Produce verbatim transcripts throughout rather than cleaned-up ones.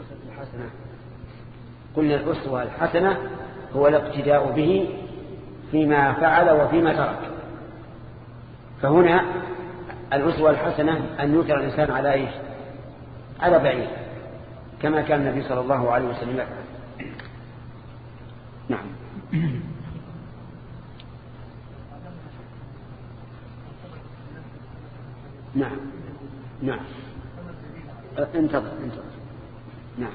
الحسنة. قلنا الأسوة الحسنة هو الاقتداء به فيما فعل وفيما ترك. فهنا الأسوة الحسنة أن يوتر الإنسان على إيش؟ على بعيد، كما كان النبي صلى الله عليه وسلم يفعل. نعم. نعم نعم انتظر انتظر نعم.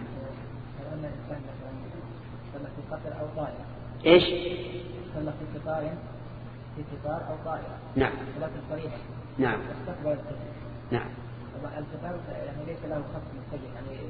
ايش؟ صلى في قطار في قطار او طائره. نعم. صلاة الصريح. نعم. استقبل القبلة. نعم. القطار يعني ليس له خط متجه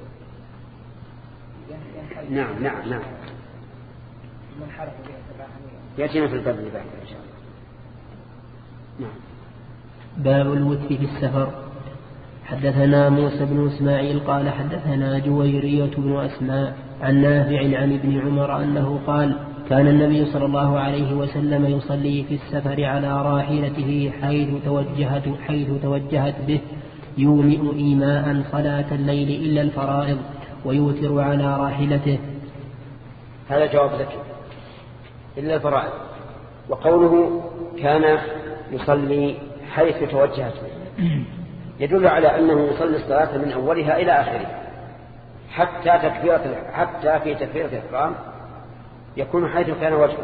يعني. نعم نعم نعم. منحرف بها تبعا. يأتينا في الباب اللي بعده إن شاء الله. نعم. باب الوتر في السفر. حدثنا موسى بن إسماعيل قال حدثنا جويرية بن أسماء عن نافع عن ابن عمر أنه قال كان النبي صلى الله عليه وسلم يصلي في السفر على راحلته حيث توجهت, حيث توجهت به يومئ إيماء صلاة الليل إلا الفرائض ويوتر على راحلته. هذا جواب ذكي إلا الفرائض. وقوله كان يصلي حيث توجهت يدل على أنه يصلي الصلاة من أولها إلى آخرها حتى تكبيرة حتى في تكبيرة الإحرام يكون حيث كان وجهه.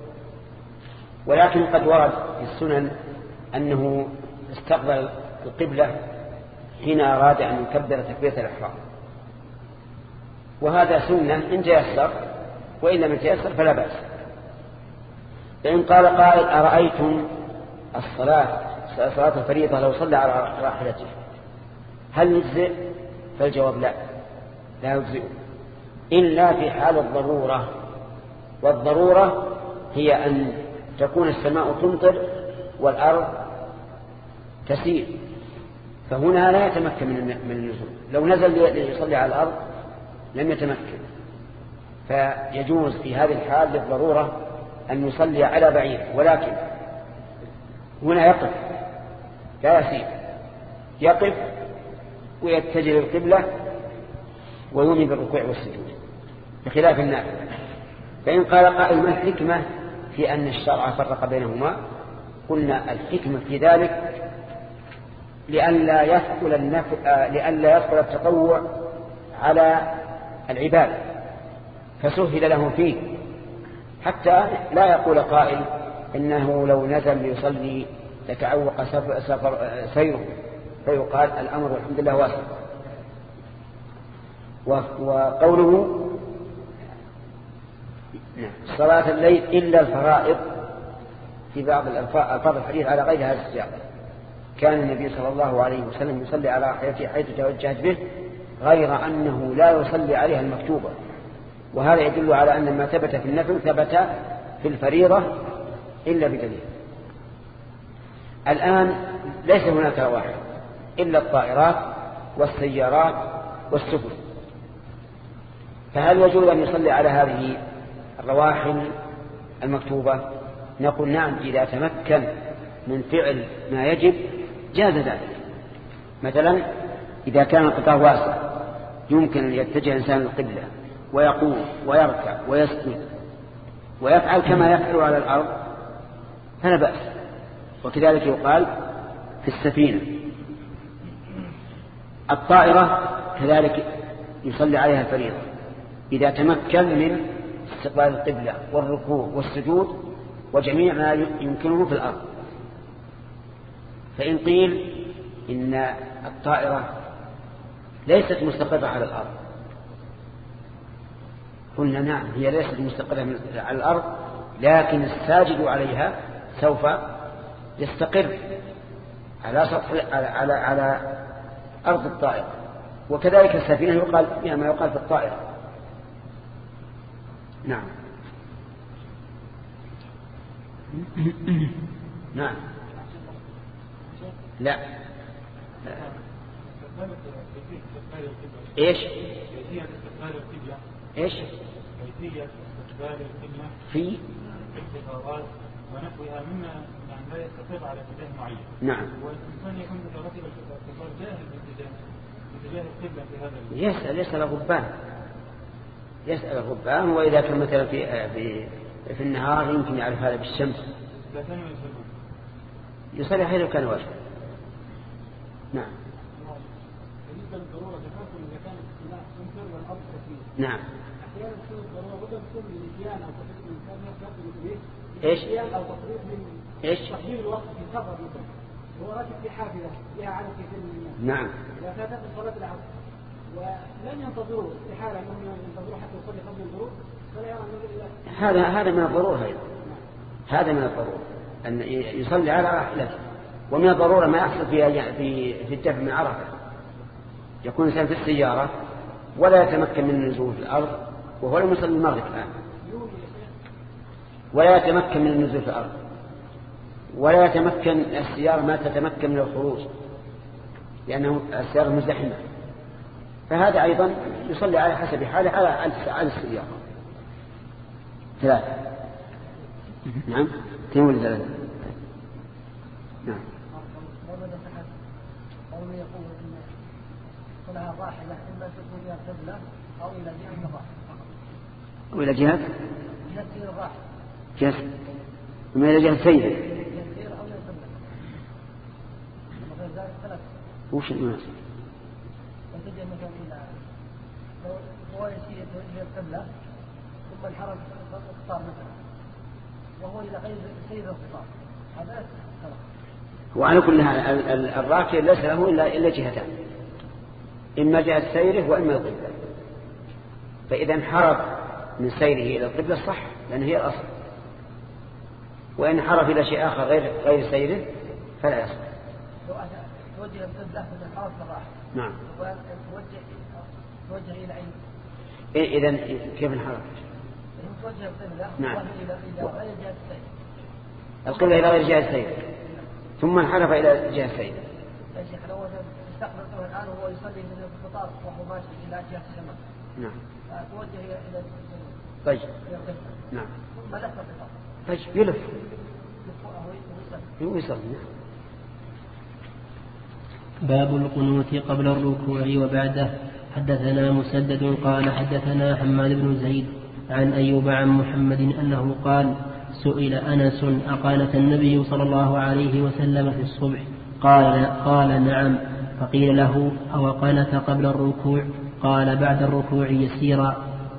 ولكن قد ورد في السنن أنه استقبل القبلة حين أراد أن يكبر تكبيرة الإحرام، وهذا سنة إن تيسر، وإن لم يتيسر فلا بأس. فإن قال قائل أرأيتم الصلاة صلاة الفريضة لو صلى على راحلته هل يجزئ؟ فالجواب لا، لا يجزئ إلا في حال الضرورة. والضرورة هي أن تكون السماء تمطر والأرض تسير، فهنا لا يتمكن من النزول. لو نزل ليصلي على الأرض لم يتمكن، فيجوز في هذه الحال للضرورة أن يصلي على بعيد، ولكن هنا يقف لا يسير، يقف ويتجه للقبلة ويومي بالركوع والسجود بخلاف النافلة. فإن قال قائل ما الحكمة في أن الشرع فرق بينهما؟ قلنا الحكمة في ذلك لئلا يثقل النفل لئلا يثقل التطوع على العباد فسهل له فيه، حتى لا يقول قائل إنه لو نزل ليصلي لتعوق سفر سفر سيره، فيقال الأمر والحمد لله واسع. وقوله صلاة الليل إلا الفرائض في بعض الألفاظ الحديث على غير هذا السياق. كان النبي صلى الله عليه وسلم يصلي على راحلته حيث توجهت به غير أنه لا يصلي عليها المكتوبة، وهذا يدل على أن ما ثبت في النفل ثبت في الفريضة إلا بدليل. الآن ليس هناك واحد إلا الطائرات والسيارات والسفن، فهل يجوز أن يصلي على هذه الرواحل المكتوبة؟ نقول نعم إذا تمكن من فعل ما يجب جاز ذلك. مثلا إذا كان القطار واسع يمكن أن يتجه الإنسان القبلة ويقوم ويركع ويسجد ويفعل كما يفعل على الأرض فلا بأس. وكذلك يقال في السفينة. الطائرة كذلك يصلي عليها الفريضة إذا تمكن من استقبال القبلة والركوع والسجود وجميع ما يمكنه في الأرض. فإن قيل إن الطائرة ليست مستقرة على الأرض قلنا نعم هي ليست مستقرة على الأرض، لكن الساجد عليها سوف يستقر على سطح على على, على أرض الطائرة. وكذلك السفينة يقال فيها ما يقال في الطائرة. نعم نعم لا ايش ايش في الانتظارات ونحوها مما يعني لا يستقر على اتجاه معين. نعم. والإنسان يكون مترتب الانتظار جاهل باتجاه اتجاه القبلة في هذا يسأل يسأل الربان يسأل الربان وإذا كان مثلا في في في النهار يمكن يعرف هذا بالشمس لا كانوا يصلون يصلي حيث كان واجب. نعم. بالنسبة للضرورة تفاصل إذا كانت السماء تمطر والأرض كثير. نعم. أحيانا تكون الضرورة بدل تكون للنسيان أو تفريط من الإنسان يأخذ به. إيش؟ نسيان أو تفريط من إيش؟ تقديم الوقت في سفر مثلا. هو راكب في حافلة لها عدد كثير من الناس. نعم. إذا فاتت صلاة العصر ولم ينتظروا استحالة أنهم ينتظروا حتى يصلي قبل الغروب فلا يرى النبي إلا. هذا هذا من الضرورة هذا. هذا من الضرورة أن يصلي على راحلته. ومن الضرورة ما يحصل في في في الدفع من عرفة. يكون الإنسان في السيارة ولا يتمكن من النزول في الأرض وهو لم يصلي المغرب الآن. ولا يتمكن من النزول في الأرض ولا يتمكن السيارة ما تتمكن من الخروج لأنه السيارة مزدحمة. فهذا أيضا يصلي على حسب حاله على على السيارة. ثلاثة. نعم. اثنين ولا ثلاثة؟ نعم. قوله يقول إن صلها راحلة إما تكون إلى القبلة أو إلى جهة الراحلة أو إلى جهة جهة سير الراحلة جهة وما إلى جهة سير جهة سير أو إلى القبلة وغير ذلك ثلاثة. وش المناسب؟ وتجد مثلا إلى لو هو يسير إلى القبلة ثم انحرف القطار مثلا وهو إلى غير سير القطار هذا ثلاثة. وعلى كل حال الراكب ليس له إلا إلا جهتان إما جهة سيره وإما القبلة. فإذا انحرف من سيره إلى القبلة صح لأنه هي الأصل. وإن انحرف إلى شيء آخر غير غير سيره فلا يصح. لو توجه القبلة من انحرف الراحلة. نعم. توجه توجه إلى أي؟ إيه إذا كيف انحرف؟ توجه القبلة. نعم. إلى إلى غير جهة السير. القبلة إلى غير جهة السير ثم انحرف إلى جهة السير. يا شيخ لو استقبل طبعا الآن وهو يصلي من القطار وهو ماشي إلى جهة الشمال. نعم. توجه إلى إلى طيب. إلى القبلة. نعم. ثم لف القطار. طيب يلف. يلف ويصلي. باب القنوت قبل الركوع وبعده. حدثنا مسدد قال حدثنا حماد بن زيد عن أيوب عن محمد أنه قال سئل أنس أقانت النبي صلى الله عليه وسلم في الصبح قال قال نعم فقيل له أو قنت قبل الركوع قال بعد الركوع يسيرا.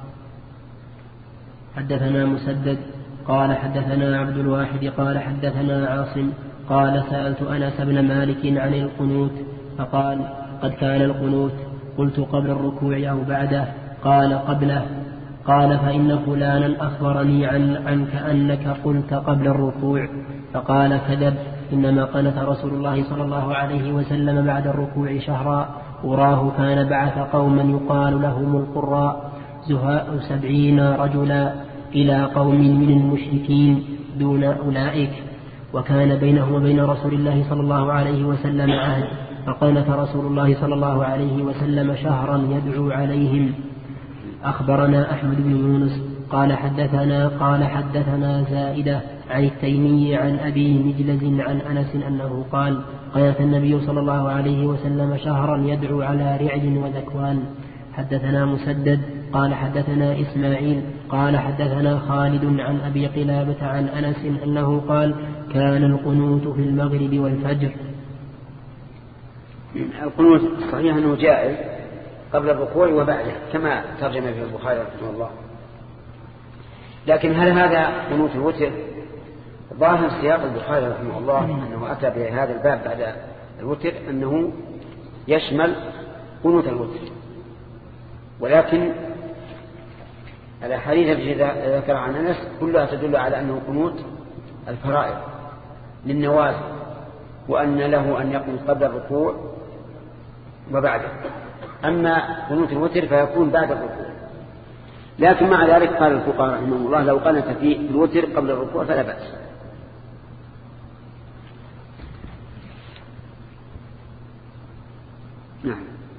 حدثنا مسدد قال حدثنا عبد الواحد قال حدثنا عاصم قال سألت أنس بن مالك عن القنوت فقال قد كان القنوت قلت قبل الركوع أو بعده قال قبله قال فإن فلانا أخبرني عن عنك أنك قلت قبل الركوع فقال كذب إنما قنت رسول الله صلى الله عليه وسلم بعد الركوع شهرا أراه كان بعث قوما يقال لهم القراء زهاء سبعين رجلا إلى قوم من المشركين دون أولئك وكان بينه وبين رسول الله صلى الله عليه وسلم عهد فقنت رسول الله صلى الله عليه وسلم شهرا يدعو عليهم. أخبرنا أحمد بن يونس قال حدثنا قال حدثنا زائدة عن التيمي عن أبي مجلز عن أنس أنه قال قنت النبي صلى الله عليه وسلم شهرا يدعو على رعل وذكوان. حدثنا مسدد قال حدثنا إسماعيل قال حدثنا خالد عن أبي قلابة عن أنس أنه قال كان القنوت في المغرب والفجر. القنوت صحيح أنه جائز قبل الركوع وبعده كما ترجم في البخاري رحمه الله. لكن هل هذا قنوت الوتر؟ ظاهر سياق البخاري رحمه الله أنه أتى بهذا الباب بعد الوتر أنه يشمل قنوت الوتر. ولكن الأحاديث التي ذكر عن أنس كلها تدل على أنه قنوت الفرائض للنوازل وأن له أن يقنط قبل الركوع وبعده. أما قنوت الوتر فيكون بعد الركوع. لكن مع ذلك قال الفقهاء رحمهم الله لو قنت في الوتر قبل الركوع فلا بأس. نعم.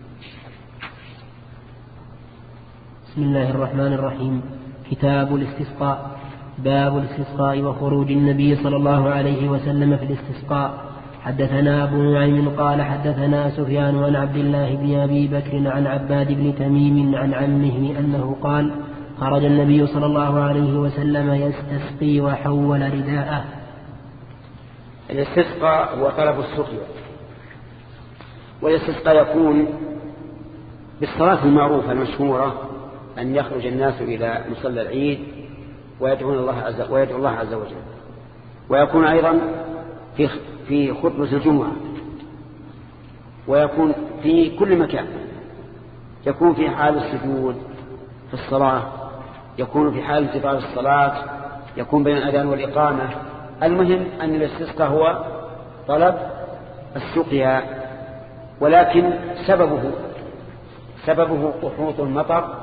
بسم الله الرحمن الرحيم. كتاب الاستسقاء. باب الاستسقاء وخروج النبي صلى الله عليه وسلم في الاستسقاء. حدثنا أبو نعيم قال حدثنا سفيان عن عبد الله بن أبي بكر عن عباد بن تميم عن عمه أنه قال خرج النبي صلى الله عليه وسلم يستسقي وحول رداءه. الاستسقاء هو طلب السقيا، والاستسقاء يكون بالصلاة المعروفة المشهورة أن يخرج الناس إلى مصلى العيد ويدعون الله عز ويدعو الله عز وجل، ويكون أيضا في في خطبة الجمعة، ويكون في كل مكان، يكون في حال السجود في الصلاة، يكون في حال انتظار الصلاة، يكون بين الأذان والإقامة. المهم أن الاستسقاء هو طلب السقيا، ولكن سببه سببه قحوط المطر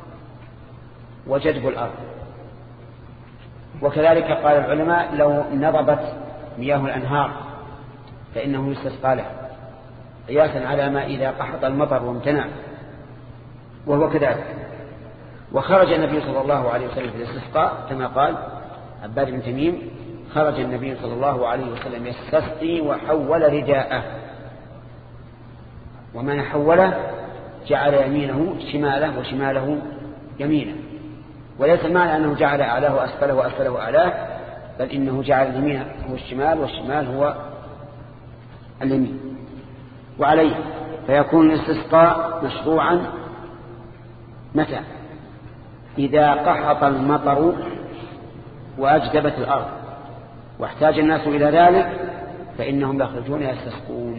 وجدب الأرض. وكذلك قال العلماء لو نضبت مياه الأنهار فإنه يستسقى له، قياسا على ما إذا قحط المطر وامتنع، وهو كذلك. وخرج النبي صلى الله عليه وسلم في الاستسقاء كما قال عباد بن تميم: خرج النبي صلى الله عليه وسلم يستسقي وحول رداءه. ومن حوله جعل يمينه شماله وشماله يمينه، وليس المعنى أنه جعل أعلاه أسفله وأسفله أعلاه، بل إنه جعل اليمين هو الشمال والشمال هو اليمين. وعليه فيكون الاستسقاء مشروعا متى؟ إذا قحط المطر وأجدبت الأرض واحتاج الناس إلى ذلك فإنهم يخرجون يستسقون.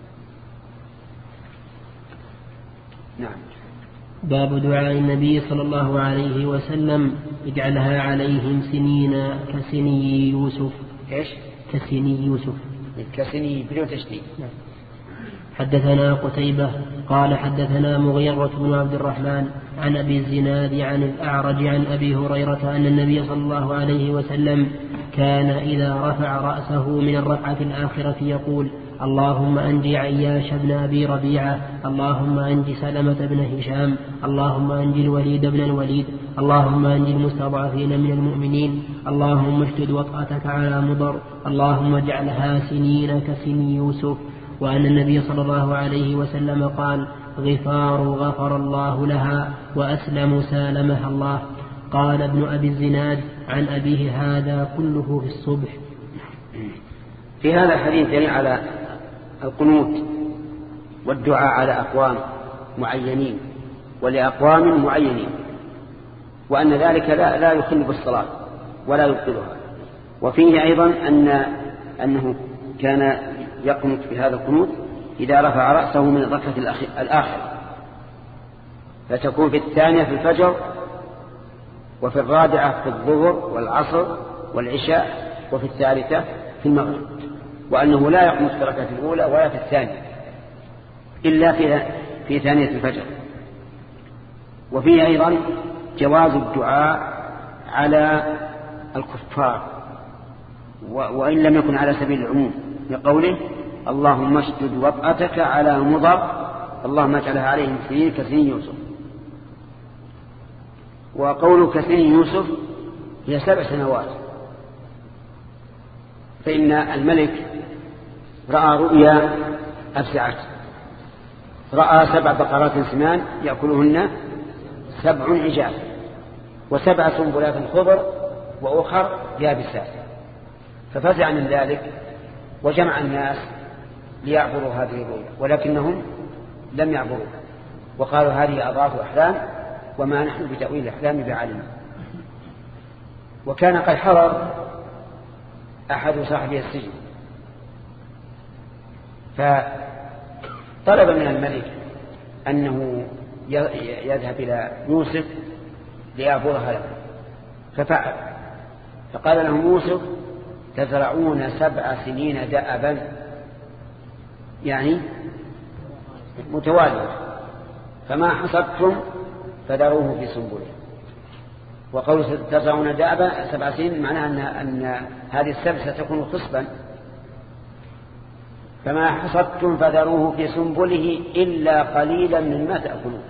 نعم. باب دعاء النبي صلى الله عليه وسلم: اجعلها عليهم سنين كسني يوسف. ايش؟ كسني يوسف. كسني بدون تشديد. حدثنا قتيبة قال حدثنا مغيرة بن عبد الرحمن عن أبي الزناد عن الأعرج عن أبي هريرة أن النبي صلى الله عليه وسلم كان إذا رفع رأسه من الركعة الآخرة يقول: اللهم أنجي عياش بن أبي ربيعة، اللهم أنجي سلمة بن هشام، اللهم أنجي الوليد بن الوليد، اللهم أنجي المستضعفين من المؤمنين، اللهم اشدد وطأتك على مضر، اللهم اجعلها سنين كسني يوسف. وأن النبي صلى الله عليه وسلم قال: غفار غفر الله لها، وأسلم سالمها الله. قال ابن أبي الزناد عن أبيه: هذا كله في الصبح. في هذا الحديث دليل على القنوت والدعاء على أقوام معينين ولأقوام معينين، وأن ذلك لا, لا يخل بالصلاة ولا يبطلها. وفيه أيضا أن أنه كان يقنط في هذا القنوت إذا رفع رأسه من الركعة الآخرة، فتكون في الثانية في الفجر، وفي الرابعة في الظهر والعصر والعشاء، وفي الثالثة في المغرب. وأنه لا يقنط في الركعة الأولى ولا في الثانية إلا في في ثانية الفجر. وفيه أيضا جواز الدعاء على الكفار وإن لم يكن على سبيل العموم، لقوله: اللهم اشدد وطأتك على مضر، اللهم اجعلها عليهم سنين كسنين يوسف. وقوله كسنين يوسف هي سبع سنوات، فإن الملك رأى رؤيا أفزعت، رأى سبع بقرات سمان يأكلهن سبع عجاف وسبع سنبلات خضر وأخر يابسات، ففزع من ذلك وجمع الناس ليعبروا هذه الرؤيا، ولكنهم لم يعبروا وقالوا: هذه أضغاث أحلام وما نحن بتأويل الأحلام بعلم. وكان قد حضر أحد صاحبي السجن، فطلب من الملك أنه يذهب إلى يوسف ليعبرها له، ففعل. فقال لهم يوسف: تزرعون سبع سنين دأبا، يعني متوالية، فما حصدتم فذروه في سنبله. وقول تزرعون دأبا سبع سنين معناها أن, أن هذه السبع ستكون خصبا، فما حصدتم فذروه في سنبله إلا قليلا مما تأكلون.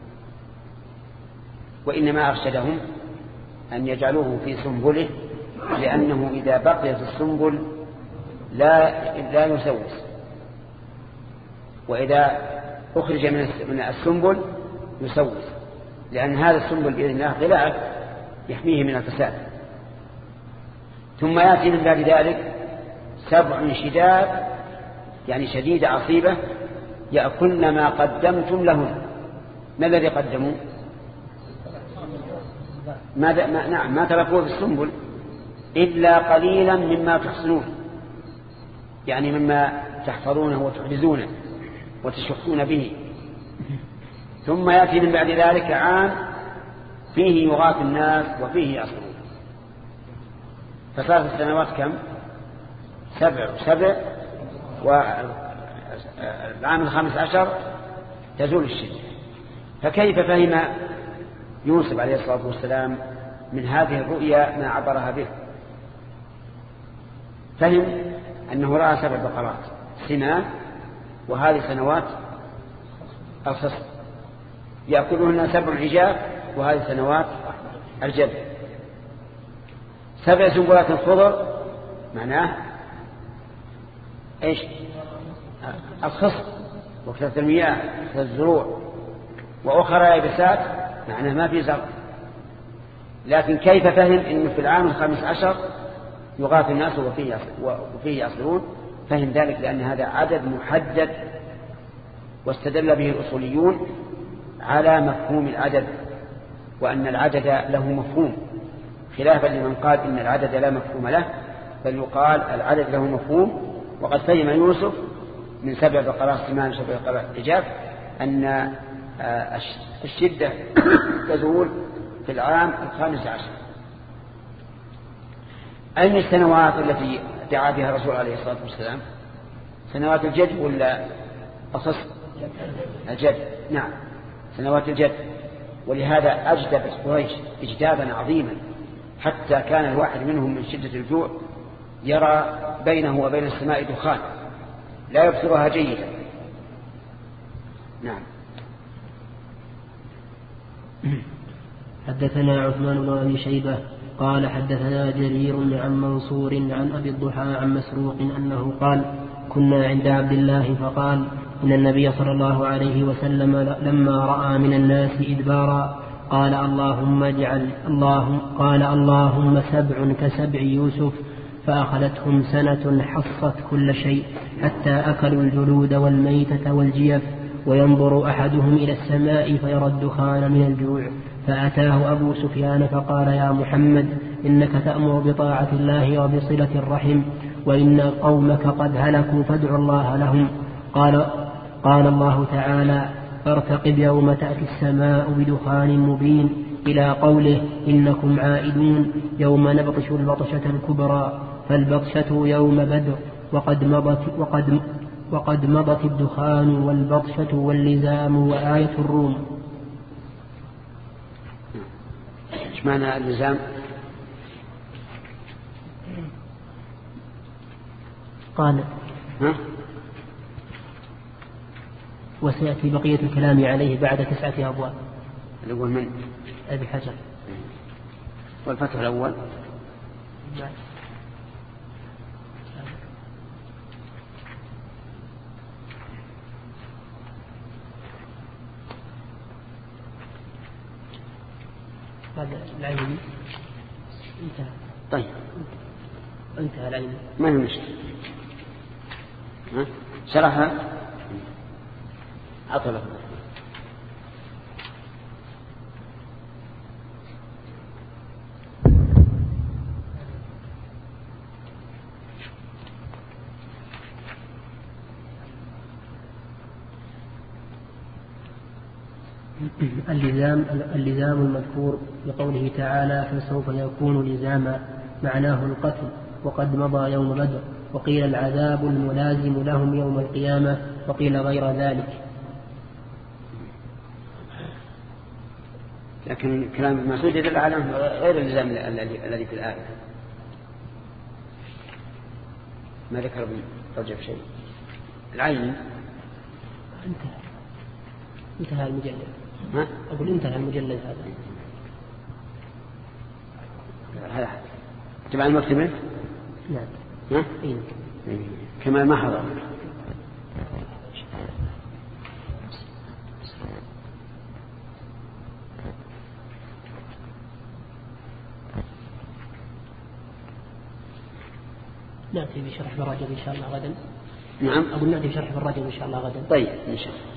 وإنما أرشدهم أن يجعلوه في سنبله، لأنه إذا بقي في السنبل لا لا يسوس، وإذا أخرج من السنبل يسوس، لأن هذا السنبل بإذن الله غلاف يحميه من الفساد. ثم يأتي من بعد ذلك سبع شداد، يعني شديدة عصيبة، يأكلن ما قدمتم لهن. ما الذي قدموا؟ ما ما نعم ما تركوه في السنبل إلا قليلا مما تحصنون، يعني مما تحفظونه وتحرزونه وتشخون به. ثم يأتي من بعد ذلك عام فيه يغاث الناس وفيه يعصرون. فصارت السنوات كم؟ سبع سبع، والعام الخامس عشر تزول الشدة. فكيف فهم يوسف عليه الصلاة والسلام من هذه الرؤيا ما عبرها به؟ فهم أنه رأى سبع بقرات سمان، وهذه سنوات الخصب يأكلهن سبع عجاف، وهذه سنوات الجد. سبع سنبلات خضر معناه ايش؟ الخصب وكثرة المياه وكثرة الزروع، وأخرى يابسات معناه ما في زرع. لكن كيف فهم إنه في العام الخامس عشر يغاث الناس وفيه يعصرون؟ فهم ذلك لأن هذا عدد محدد، واستدل به الأصوليون على مفهوم العدد، وأن العدد له مفهوم، خلافا لمن قال إن العدد لا مفهوم له، بل يقال العدد له مفهوم. وقد فهم يوسف من سبع بقرات سمان سبع بقرات عجاف أن الشدة تزول في العام الخامس عشر. أين السنوات التي دعا بها الرسول عليه الصلاة والسلام؟ سنوات الجد ولا الخصب؟ الجد، نعم سنوات الجد. ولهذا أجدبت قريش إجدابا عظيما، حتى كان الواحد منهم من شدة الجوع يرى بينه وبين السماء دخان لا يبصرها جيدا. نعم. حدثنا عثمان بن أبي شيبة قال حدثنا جرير عن منصور عن أبي الضحى عن مسروق أنه قال كنا عند عبد الله فقال إن النبي صلى الله عليه وسلم لما رأى من الناس إدبارا قال اللهم اجعل اللهم قال اللهم سبع كسبع يوسف، فأخذتهم سنة حصت كل شيء حتى أكلوا الجلود والميتة والجيف، وينظر أحدهم إلى السماء فيرى الدخان من الجوع. فأتاه أبو سفيان فقال يا محمد إنك تأمر بطاعة الله وبصلة الرحم، وإن قومك قد هلكوا فادع الله لهم. قال قال الله تعالى فارتقب يوم تأتي السماء بدخان مبين إلى قوله إنكم عائدون يوم نبطش البطشة الكبرى، فالبطشة يوم بدر وقد مضت, وقد وقد مضت الدخان والبطشة واللزام وآية الروم. ايش معنى اللزام؟ قال ها؟ وسيأتي بقية الكلام عليه بعد تسعة أبواب. الأول من أبي حجر. والفتح الأول هذا العيني انتهى. طيب انتهى العيني ما هي مشكلة. ها شرحها عطله. اللزام اللزام المذكور بقوله تعالى فسوف يكون لزاما معناه القتل، وقد مضى يوم بدر، وقيل العذاب الملازم لهم يوم القيامة، وقيل غير ذلك. لكن كلام المسعود يدل على غير اللزام الذي في الآية. ما ذكر ابن رجب شيء. العين انتهى انتهى المجلد. ها؟ أقول انتهى المجلد هذا. هذا تبع المكتبة؟ نعم. ها؟ إيه. كما ما حضر. نأتي بشرح الرجل إن شاء الله غدا. نعم. أقول نأتي بشرح الرجل إن شاء الله غدا. طيب إن شاء الله.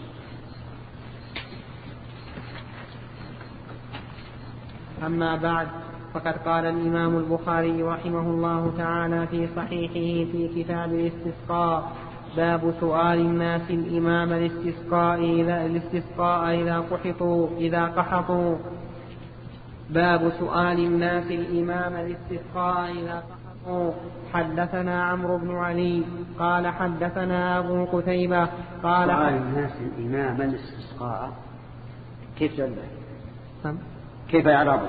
أما بعد، فقد قال الإمام البخاري رحمه الله تعالى في صحيحه في كتاب الاستسقاء: باب سؤال الناس الإمام الاستسقاء إذا الاستسقاء إذا قحطوا إذا قحطوا باب سؤال الناس الإمام الاستسقاء إذا قحطوا. حدثنا عمرو بن علي قال حدثنا أبو قتيبة قال سؤال الناس الإمام الاستسقاء كيف جلده؟ نعم. كيف يعرضه؟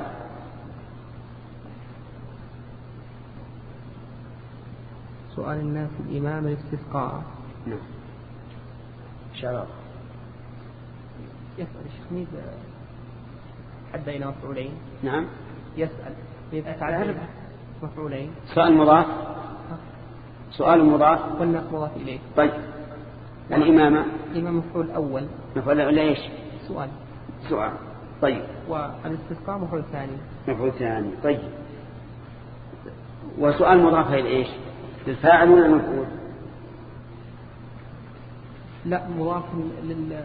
سؤال الناس الإمام الاستسقاء. نعم. شرط. يسأل الشيخ حد إلى مفعولين. نعم. يسأل إذا تعرف مفعولين. سؤال مضاف. سؤال مضاف. والناس مضاف إليه. طيب. الإمامة. الإمام مفعول أول. مفعول أول إيش؟ سؤال. سؤال. طيب. والاستسقاء مفعول ثاني. مفعول ثاني. طيب. وسؤال مضاف إلى إيش؟ للفاعل ولا المفعول؟ لا، مضاف لل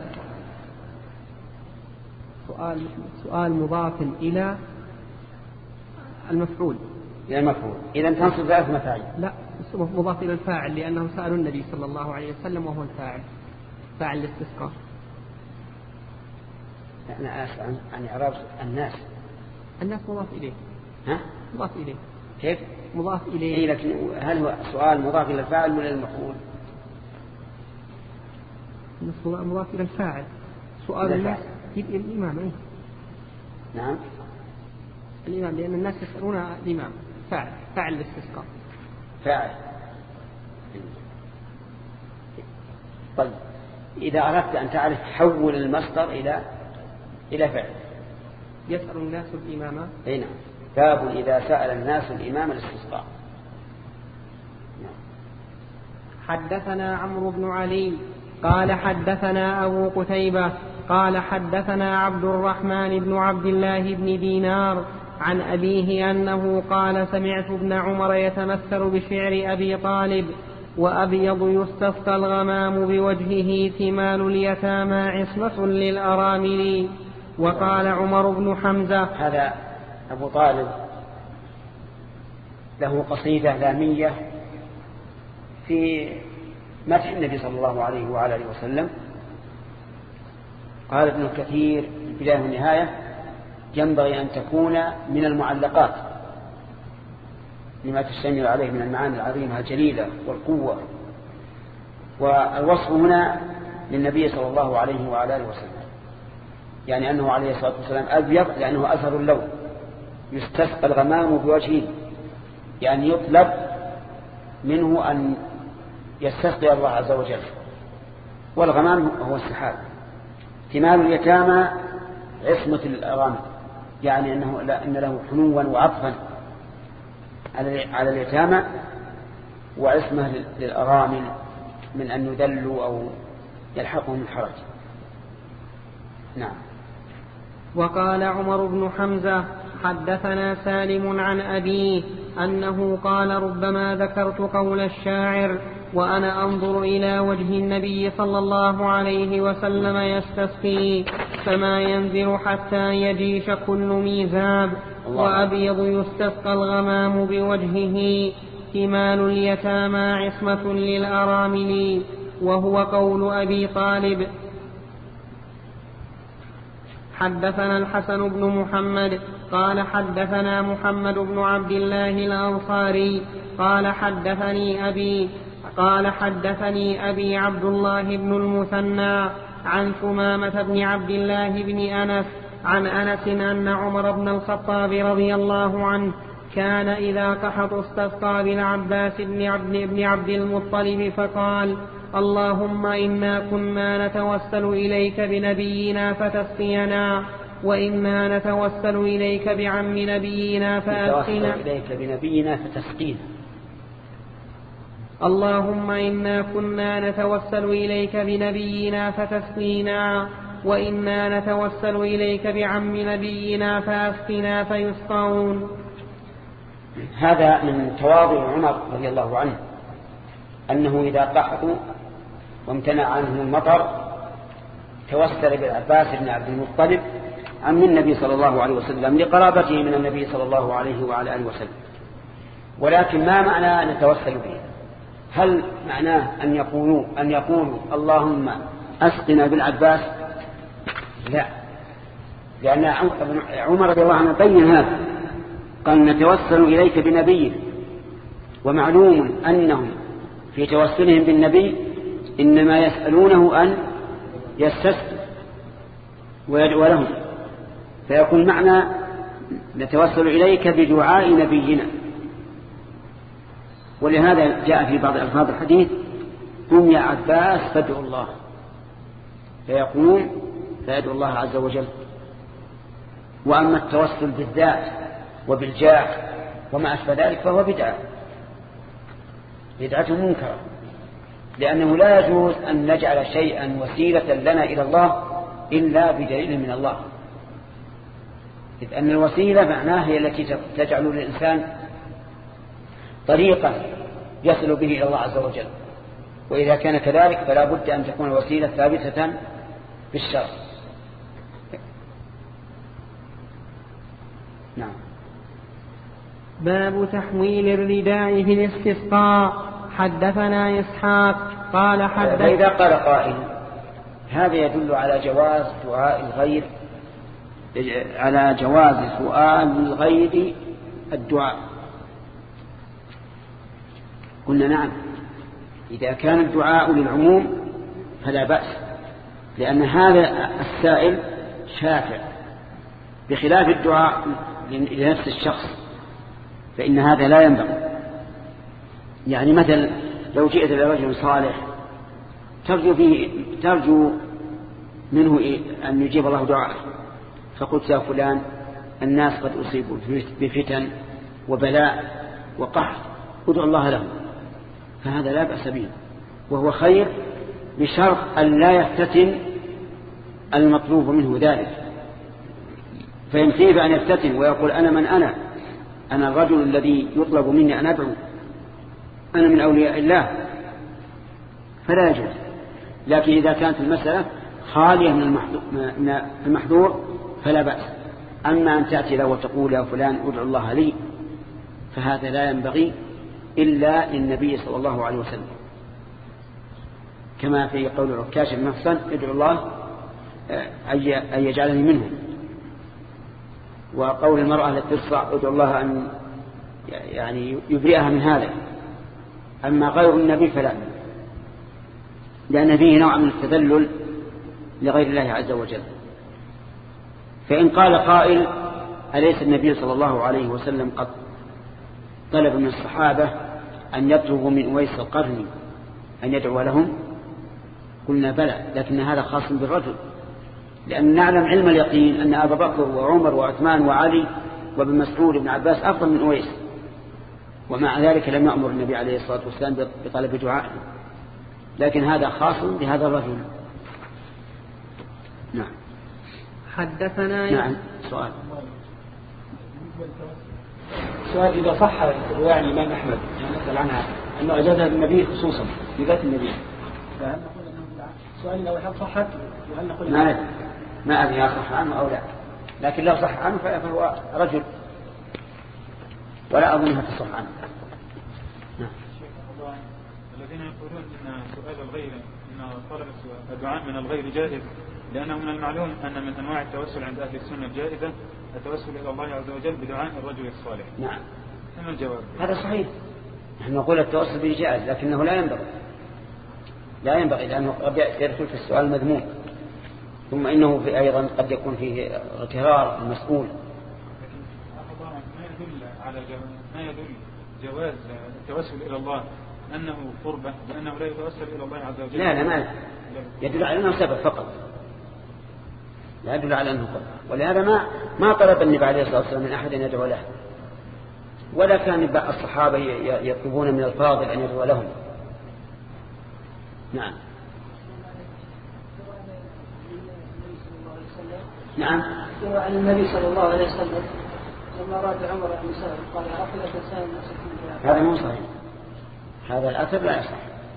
سؤال سؤال مضاف إلى المفعول. إلى المفعول. إذا تنصب ثلاث مفاعيل. لا، مضاف إلى الفاعل لأنه سألوا النبي صلى الله عليه وسلم وهو الفاعل، فاعل الاستسقاء. أنا آسف عن عن إعراب الناس. الناس مضاف إليه. ها؟ مضاف إليه. كيف؟ مضاف إليه. إيه، لكن هل هو سؤال مضاف إلى الفاعل ولا المفعول؟ مضاف إلى الفاعل. سؤال الناس الإمام. إيه؟ نعم. الإمام، لأن الناس يسألون الإمام. فاعل فاعل الاستسقاء. فاعل. طيب، إذا أردت أن تعرف حول المصدر إلى إلى فعل. يسأل الناس الإمام. أي نعم. باب إذا سأل الناس الإمام الاستسقاء. نعم. حدثنا عمرو بن علي قال حدثنا أبو قتيبة قال حدثنا عبد الرحمن بن عبد الله بن دينار عن أبيه أنه قال: سمعت ابن عمر يتمثل بشعر أبي طالب: وأبيض يستسقى الغمام بوجهه ثمال اليتامى عصمة للأرامل. وقال عمر بن حمزة. هذا أبو طالب له قصيدة لامية في مدح النبي صلى الله عليه وعلى آله وسلم. قال ابن كثير في البداية والنهاية: ينبغي أن تكون من المعلقات لما تشتمل عليه من المعاني العظيمة الجليلة والقوة. والوصف هنا للنبي صلى الله عليه وعلى آله وسلم، يعني أنه عليه الصلاة والسلام أبيض لأنه أزهر اللون. يستسقى الغمام بوجهه، يعني يطلب منه أن يستسقي الله عز وجل. والغمام هو السحاب. ثمال اليتامى عصمة الأرامل، يعني أنه أن له حنوا وعطفا على اليتامى، وعصمة للأرامل من أن يذلوا أو يلحقهم الحرج. نعم. وقال عمر بن حمزة: حدثنا سالم عن أبيه أنه قال: ربما ذكرت قول الشاعر وأنا أنظر إلى وجه النبي صلى الله عليه وسلم يستسقي، فما ينزل حتى يجيش كل ميزاب، وأبيض يستسقى الغمام بوجهه ثمال اليتامى عصمة للأرامل. وهو قول أبي طالب. حدثنا الحسن بن محمد قال حدثنا محمد بن عبد الله الأنصاري قال حدثني أبي قال حدثني أبي عبد الله بن المثنى عن ثمامة بن عبد الله بن أنس عن أنس أن عمر بن الخطاب رضي الله عنه كان إذا قحط استسقى بالعباس بن عبد, بن عبد المطلب فقال: اللهم إنا كنا نتوسل إليك بنبينا فتسقينا، وإنا نتوسل إليك بعم نبينا فأسقنا. نتوسل إليك بنبينا فتسقينا. اللهم إنا كنا نتوسل إليك بنبينا فتسقينا، وإنا نتوسل إليك بعم نبينا فأسقنا فيسقون. هذا من تواضع عمر رضي الله عنه، أنه إذا قحطوا وامتنع عنهم المطر توسل بالعباس بن عبد المطلب عم النبي صلى الله عليه وسلم لقرابته من النبي صلى الله عليه وعلى آله وسلم. ولكن ما معنى أن نتوسل به؟ هل معناه أن يقولوا أن يقولوا اللهم أسقنا بالعباس؟ لا، لأن عمر رضي الله عنه بين هذا، قال نتوسل إليك بنبي، ومعلوم أنهم في توسلهم بالنبي إنما يسألونه أن يستسقي ويدعو لهم، فيكون معنى نتوسل إليك بدعاء نبينا. ولهذا جاء في بعض ألفاظ الحديث قم يا عباس فادعوا الله، فيقوم فيدعو الله عز وجل. وأما التوسل بالذات وبالجاه وما أشبه ذلك فهو بدعة بدعة منكرة، لأنه لا يجوز أن نجعل شيئا وسيلة لنا إلى الله إلا بدليل من الله، إذ أن الوسيلة معناها هي التي تجعل للإنسان طريقا يصل به إلى الله عز وجل، وإذا كان كذلك فلا بد أن تكون الوسيلة ثابتة بالشرع. نعم. باب تحويل الرداء في الاستسقاء. حدثنا إسحاق قال حدث فإذا قال قائل هذا يدل على جواز دعاء الغير، على جواز سؤال الغير الدعاء. قلنا نعم، إذا كان الدعاء للعموم فلا بأس، لأن هذا السائل شافع، بخلاف الدعاء لنفس الشخص فإن هذا لا ينبغي. يعني مثل لو جئت إلى رجل صالح ترجو, فيه ترجو منه أن يجيب الله دعاءه، فقلت يا فلان الناس قد أصيبوا بفتن وبلاء وقحط ادعو الله لهم، فهذا لا بأس به، وهو خير بشرط أن لا يفتتن المطلوب منه ذلك. فإن كيف أن يفتتن ويقول أنا من أنا أنا الرجل الذي يطلب مني أن أدعو، أنا من أولياء الله، فلا يجوز. لكن إذا كانت المسألة خالية من المحظور فلا بأس. أما أن تأتي له وتقول يا فلان ادعو الله لي، فهذا لا ينبغي إلا للنبي صلى الله عليه وسلم، كما في قول عكاش بن محصن ادعو الله أن يجعلني منهم، وقول المرأة التي تصرع ادعو الله أن يعني يبرئها من هذا. أما غير النبي فلا، لأن فيه نوع من التذلل لغير الله عز وجل. فإن قال قائل أليس النبي صلى الله عليه وسلم قد طلب من الصحابة أن يطلبوا من أويس القرني أن يدعو لهم؟ قلنا بلى، لكن هذا خاص بالرجل، لأن نعلم علم اليقين أن أبا بكر وعمر وعثمان وعلي وابن مسعود وابن عباس أفضل من أويس، ومع ذلك لم يأمر النبي عليه الصلاة والسلام بطلب دعائه، لكن هذا خاص بهذا الرجل. نعم. حدثنا نعم. سؤال سؤال إذا صح رواية الإمام أحمد يعني نسأل عنها أنه أجازها النبي خصوصا بذات النبي، فهل نقول أنه بدعة؟ سؤال لو هل صحت وهل نقول ما أدري ما أدري صح عنه أو لا، لكن لو صح عنه فهو رجل ولا أظنها تصح عنه. نعم. الذين يقولون أن سؤال الغير أن طلب الدعاء من الغير جائز، لأنه من المعلوم أن من أنواع التوسل عند أهل السنة الجائزة التوسل إلى الله عز وجل بدعاء الرجل الصالح. نعم. ثم الجواب هذا صحيح، نحن نقول التوسل به جائز، لكنه لا ينبغي لا ينبغي لأنه قد يدخل في السؤال المذموم، ثم إنه في أيضا قد يكون فيه اغترار المسؤول. ما يدل على ما يدل جواز التوسل إلى الله أنه قربة، لأنه لا يتوسل إلى الله عز وجل. لا لا ما يدل على أنه سبب فقط، لا يدل على أنه قربة. ولهذا ما ما طلب النبي عليه الصلاة والسلام من أحد أن يدعو له، ولا كان الصحابة يطلبون من الفاضل أن يدعو لهم، نعم نعم يروى عن النبي صلى الله عليه وسلم لما أراد عمر أن يسافر قال أقل الإنسان هذا مو صحيح، هذا الأثر لا يصح.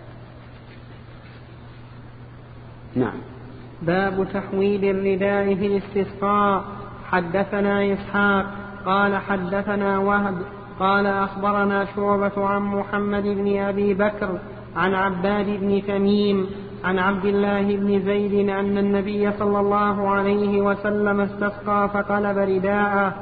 نعم. باب تحويل الرداء في الاستسقاء. حدثنا إسحاق قال حدثنا وهب قال أخبرنا شعبة عن محمد بن أبي بكر عن عباد بن تميم عن عبد الله بن زيد أن النبي صلى الله عليه وسلم استسقى فقلب رداءه.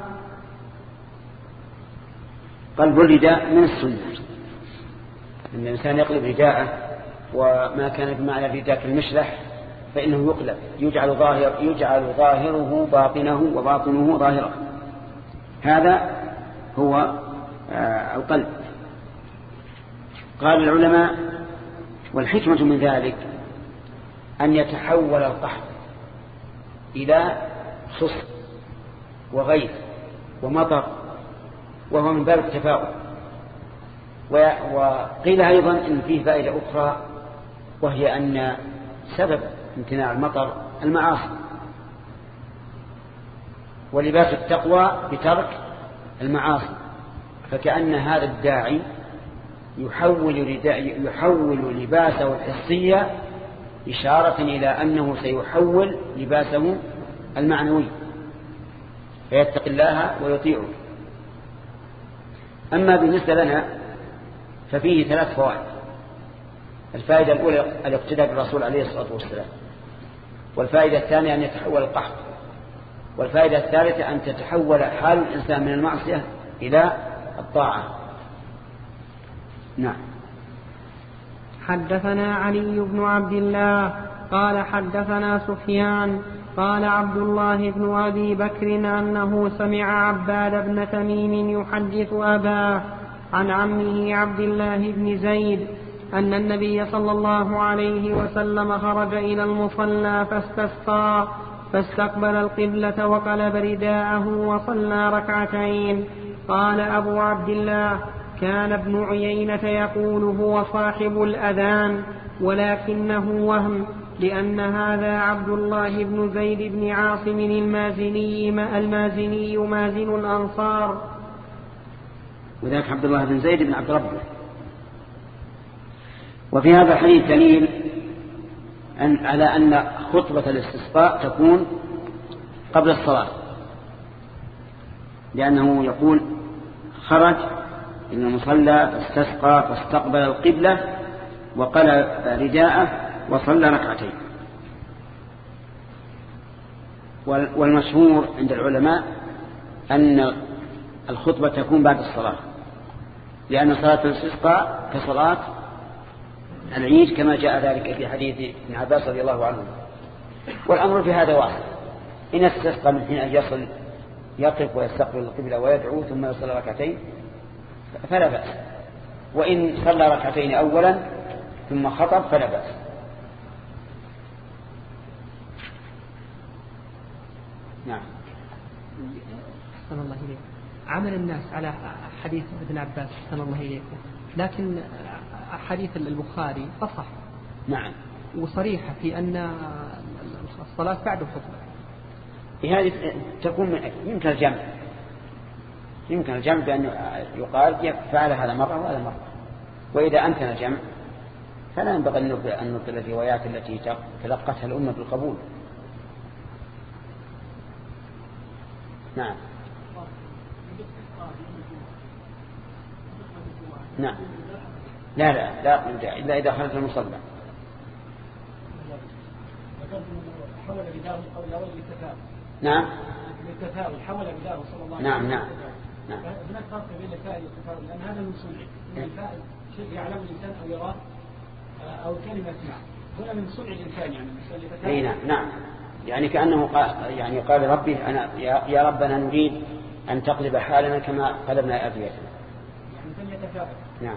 قلب الرداء من السنة، أن الإنسان يقلب رداءه، وما كان بمعنى الرداء كالمشلح فإنه يقلب، يجعل, ظاهر يجعل ظاهره باطنه وباطنه ظاهره. هذا هو آه القلب. قال العلماء والحكمة من ذلك أن يتحول القحط إلى خصب وغيث ومطر، وهو من باب التفاؤل. وقيل أيضا إن فيه فائدة أخرى، وهي أن سبب امتناع المطر المعاصي، ولباس التقوى بترك المعاصي. فكأن هذا الداعي يحول, يحول لباسه الحسية إشارة إلى أنه سيحول لباسه المعنوي، فيتقي الله ويطيعه. أما بالنسبة لنا ففيه ثلاث فوائد. الفائدة الأولى الاقتداء بالرسول عليه الصلاة والسلام، والفائدة الثانية أن يتحول القحط، والفائدة الثالثة أن تتحول حال الإنسان من المعصية إلى الطاعة. نعم. حدثنا علي بن عبد الله قال حدثنا سفيان قال عبد الله بن أبي بكر أنه سمع عباد بن تميم يحدث أباه عن عمه عبد الله بن زيد أن النبي صلى الله عليه وسلم خرج إلى المصلى فاستسقى فاستقبل القبلة وقلب رداءه وصلى ركعتين. قال أبو عبد الله كان ابن عيينة يقول هو صاحب الأذان، ولكنه وهم، لأن هذا عبد الله بن زيد بن عاصم المازني المازني مازن الأنصار، وذاك عبد الله بن زيد بن عبد ربه. وفي هذا الحديث دليل أن على أن خطبة الاستسقاء تكون قبل الصلاة، لأنه يقول خرج إلى المصلى فاستسقى فاستقبل القبلة وقلب رداءه وصلى ركعتين. والمشهور عند العلماء أن الخطبة تكون بعد الصلاة، لأن صلاة الاستسقاء كصلاة العيد كما جاء ذلك في حديث ابن عباس رضي الله عنه. والأمر في هذا واحد، إن استسقى من حين أن يصل يقف ويستقبل القبلة ويدعو ثم يصلي ركعتين فلا بأس، وإن صلى ركعتين أولا ثم خطب فلا بأس. نعم. أحسن الله إليك. عمل الناس على حديث ابن عباس أحسن الله إليك، لكن حديث البخاري أصح. نعم. وصريحة في أن الصلاة بعد الخطبة. هذه تكون يمكن الجمع، يمكن الجمع بأن يقال فعل هذا مرة وهذا مرة. وإذا أمكن الجمع فلا ينبغي أن نبطل الروايات التي تلقتها الأمة بالقبول. نعم. نعم. لا لا لا إلا إذا خرج المصلى. نعم. التفاؤل حول بداه صلى الله عليه وسلم. نعم نعم نعم. هناك فرق بين الفاعل والتفاؤل، لأن هذا من صنعه. من الفاعل شيء يعلم الإنسان أو يراه أو كلمة يسمع، هنا من صنع الإنسان يعني. أي نعم نعم. يعني كأنه قال يعني قال ربي أنا يا, يا ربنا نريد أن تقلب حالنا كما قلبنا أبيتنا. يعني ثم يتفاؤل. نعم.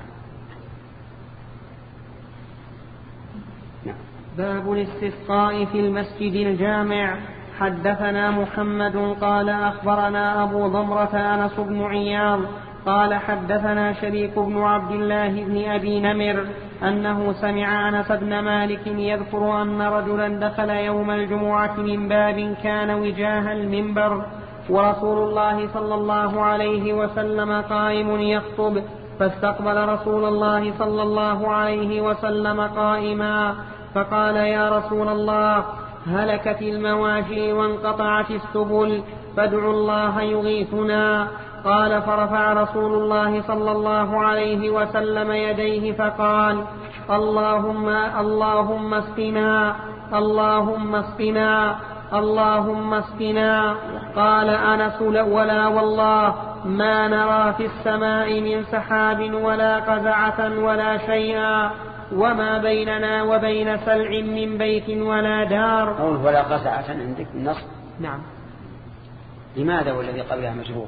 نعم. باب الاستسقاء في المسجد الجامع. حدثنا محمد قال أخبرنا أبو ضمرة أنس بن عياض قال حدثنا شريك بن عبد الله بن أبي نمر أنه سمع أنس بن مالك يذكر أن رجلا دخل يوم الجمعة من باب كان وجاه المنبر ورسول الله صلى الله عليه وسلم قائم يخطب، فاستقبل رسول الله صلى الله عليه وسلم قائما فقال: يا رسول الله، هلكت المواشي وانقطعت السبل، فادعوا الله يغيثنا. قال: فرفع رسول الله صلى الله عليه وسلم يديه فقال: اللهم اللهم اسقنا اللهم اسقنا اللهم اسقنا. قال أنس: ولا والله ما نرى في السماء من سحاب ولا قزعة ولا شيئا، وما بيننا وبين سلع من بيت ولا دار. قول ولا قزعة عندك النصب؟ نعم. لماذا والذي قبلها مجرور؟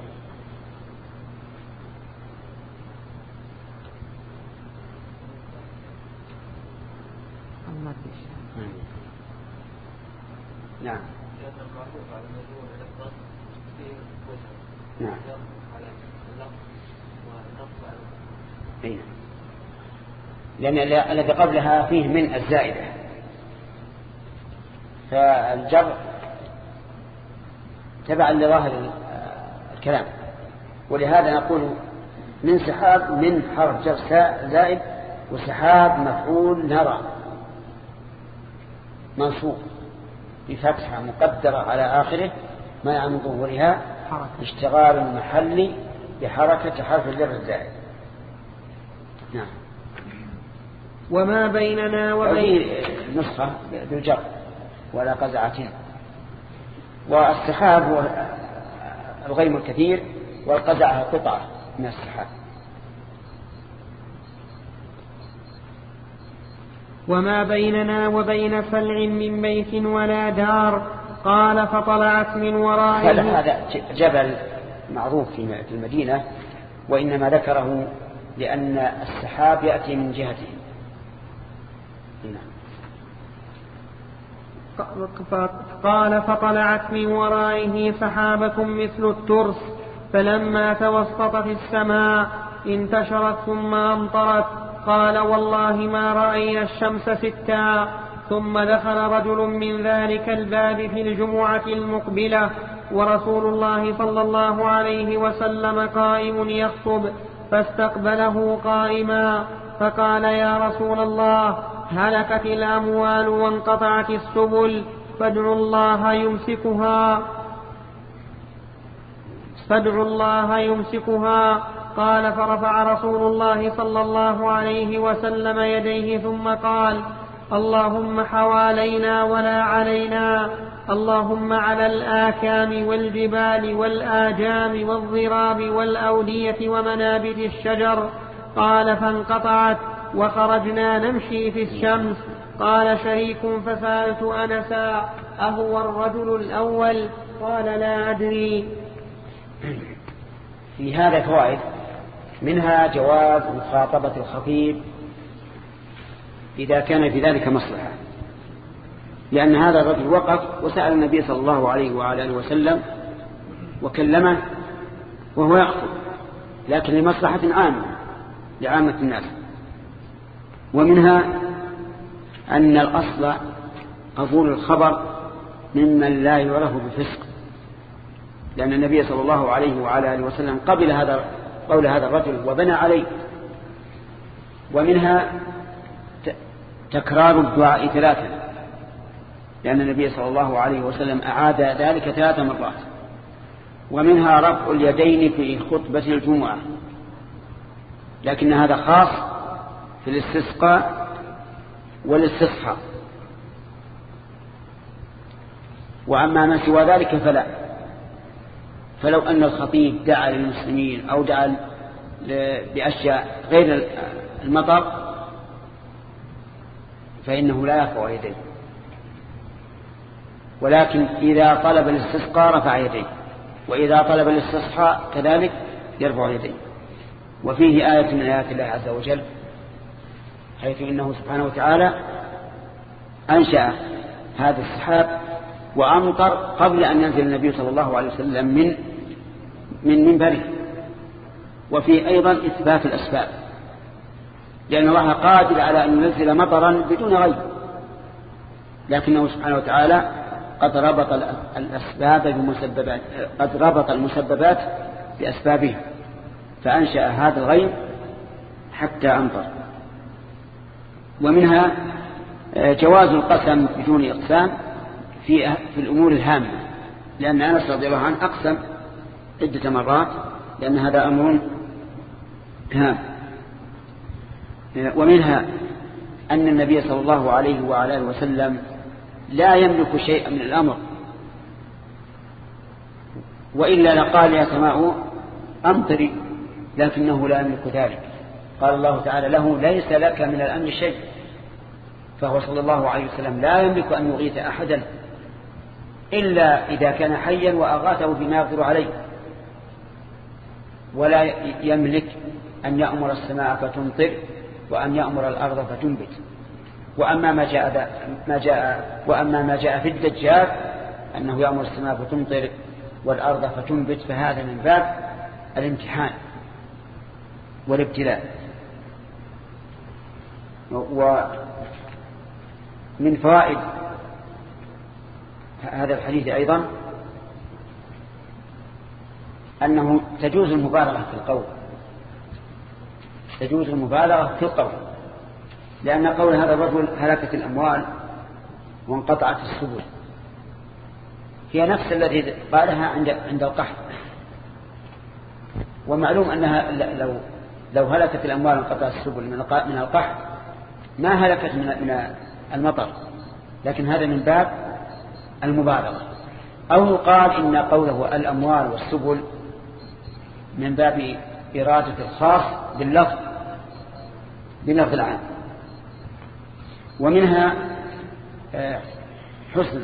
نعم نعم أين؟ لأن الذي قبلها فيه من الزائدة، فالجر تبعا لظاهر الكلام، ولهذا نقول من سحاب من حرف جر زائد، وسحاب مفعول نرى منصوب بفتحة مقدرة على آخره منع من ظهورها اشتغال المحل بحركة حرف الجر الزائد. نعم. وما بيننا وبين نسخة بالجر ولا قزعتين. والسحاب هو الغيم الكثير، والقزعة قطعة من السحاب. وما بيننا وبين سلع من بيت ولا دار. قال: فطلعت من ورائه. هذا جبل معروف في المدينة، وإنما ذكره لأن السحاب يأتي من جهته. قال: فطلعت من ورائه سحابة مثل الترس، فلما توسطت السماء انتشرت ثم أمطرت. قال: والله ما رأينا الشمس ستا. ثم دخل رجل من ذلك الباب في الجمعة المقبلة، ورسول الله صلى الله عليه وسلم قائم يخطب، فاستقبله قائما فقال: يا رسول الله، هلكت الأموال وانقطعت السبل، فادعوا الله يمسكها فادعوا الله يمسكها. قال: فرفع رسول الله صلى الله عليه وسلم يديه ثم قال: اللهم حوالينا ولا علينا، اللهم على الآكام والجبال والآجام والضراب والأودية ومنابت الشجر. قال: فانقطعت وخرجنا نمشي في الشمس. قال شريك: فسألت أنسا: أهو الرجل الأول؟ قال: لا أدري. في هذا فوائد، منها جواز مخاطبة الخطيب إذا كان في ذلك مصلحة، لأن هذا الرجل وقف وسأل النبي صلى الله عليه وعلى آله وسلم وكلمه وهو يخطب، لكن لمصلحة عامة لعامة الناس. ومنها أن الأصل قبول الخبر ممن لا يعرف بفسق، لأن النبي صلى الله عليه وعلى آله وسلم قبل هذا قول هذا الرجل وبنى عليه. ومنها تكرار الدعاء ثلاثا، لأن النبي صلى الله عليه وسلم أعاد ذلك ثلاث مرات. ومنها رفع اليدين في خطبة الجمعة، لكن هذا خاص في الاستسقاء والاستصحاء، وأما ما سوى ذلك فلا. فلو أن الخطيب دعا للمسلمين أو دعا بأشياء غير المطر فإنه لا يرفع يديه، ولكن إذا طلب الاستسقاء رفع يديه، وإذا طلب الاستصحاء كذلك يرفع يديه. وفيه آية من آيات الله عز وجل، حيث إنه سبحانه وتعالى أنشأ هذا السحاب وأمطر قبل أن ينزل النبي صلى الله عليه وسلم من من منبره، وفي أيضا إثبات الأسباب، لأن الله قادر على أن ينزل مطرا بدون غيب، لكنه سبحانه وتعالى قد ربط الأسباب بمسببات، قد ربط المسببات بأسبابها، فأنشأ هذا الغيب حتى أمطر. ومنها جواز القسم بدون إقسام في في الأمور الهامة، لأن أنس رضي الله عنه أقسم عدة مرات لأن هذا أمر هام. ومنها أن النبي صلى الله عليه وعلى آله وسلم لا يملك شيئا من الأمر، وإلا لقال يا سماء أمطري، لكنه لا يملك ذلك. قال الله تعالى له ليس لك من الأمر شيء، فهو صلى الله عليه وسلم لا يملك أن يغيث أحدا إلا إذا كان حيا وأغاثه بما يقدر عليه، ولا يملك أن يأمر السماء فتمطر وأن يأمر الأرض فتنبت. وأما ما جاء ما جاء وأما ما جاء في الدجال أنه يأمر السماء فتمطر والأرض فتنبت، فهذا من باب الامتحان والابتلاء. ومن فوائد هذا الحديث أيضا أنه تجوز المبالغة في القول، تجوز المبالغة في القول، لأن قول هذا الرجل هلكت الأموال وانقطعت السبل هي نفس الذي قالها عند عند القحط. ومعلوم أنها لو لو هلكت الأموال وانقطعت السبل من القحط ما هلكت من المطر، لكن هذا من باب المبالغة. أو يقال إن قوله الأموال والسبل من باب إرادة الخاص باللفظ باللفظ العام. ومنها حسن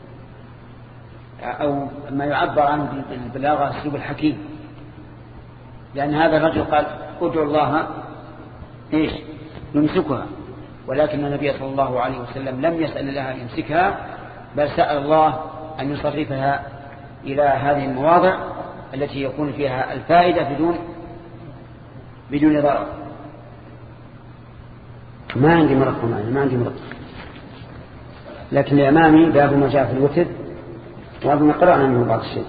أو ما يعبر عنه بالبلاغة أسلوب الحكيم، لأن هذا الرجل قال ادعو الله إيش يمسكها، ولكن النبي صلى الله عليه وسلم لم يسأل الله أن يمسكها، بل سأل الله أن يصرفها إلى هذه المواضع التي يكون فيها الفائدة بدون بدون ضرر. ما عندي مرق معي ما عندي مرق، لكن أمامي باب ما جاء في الوتر وأظن قرأنا منه بعض الشيء.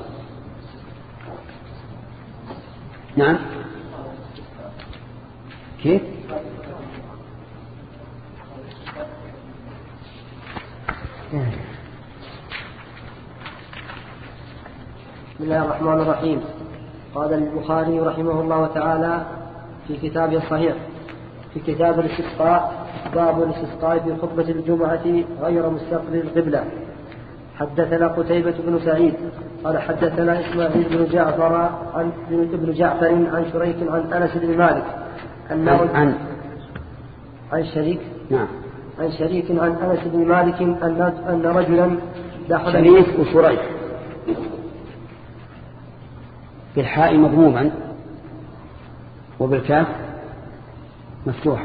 نعم كيف؟ بسم الله الرحمن الرحيم. قال البخاري رحمه الله تعالى في كتابه الصحيح في كتاب الاستسقاء باب الاستسقاء في خطبة الجمعة غير مستقبل القبلة. حدثنا قتيبة بن سعيد قال حدثنا إسماعيل بن جعفر عن ابن جعفر عن شريك عن أنس بن مالك عن عن, عن شريك نعم عن شريك عن أنس بن مالك أن أن رجلا دخل شريك وشريك بالحاء مضموما وبالكاف مفتوحا.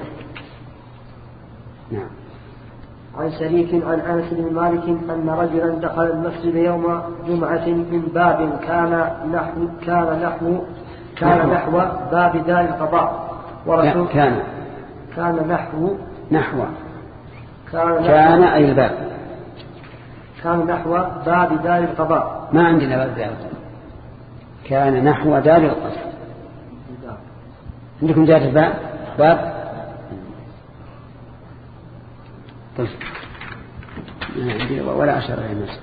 نعم. عن شريك عن أنس بن مالك أن رجلا دخل المسجد يوم جمعة من باب كان نحو كان نحو كان نحو باب دار القضاء ورسول كان كان نحو نحو كان, كان أي الباب كان نحو باب دار القضاء. ما عندنا باب دار القضاء، كان نحو دار القضاء. عندكم جاءت الباب باب طيب ولا أشر إلى الناس.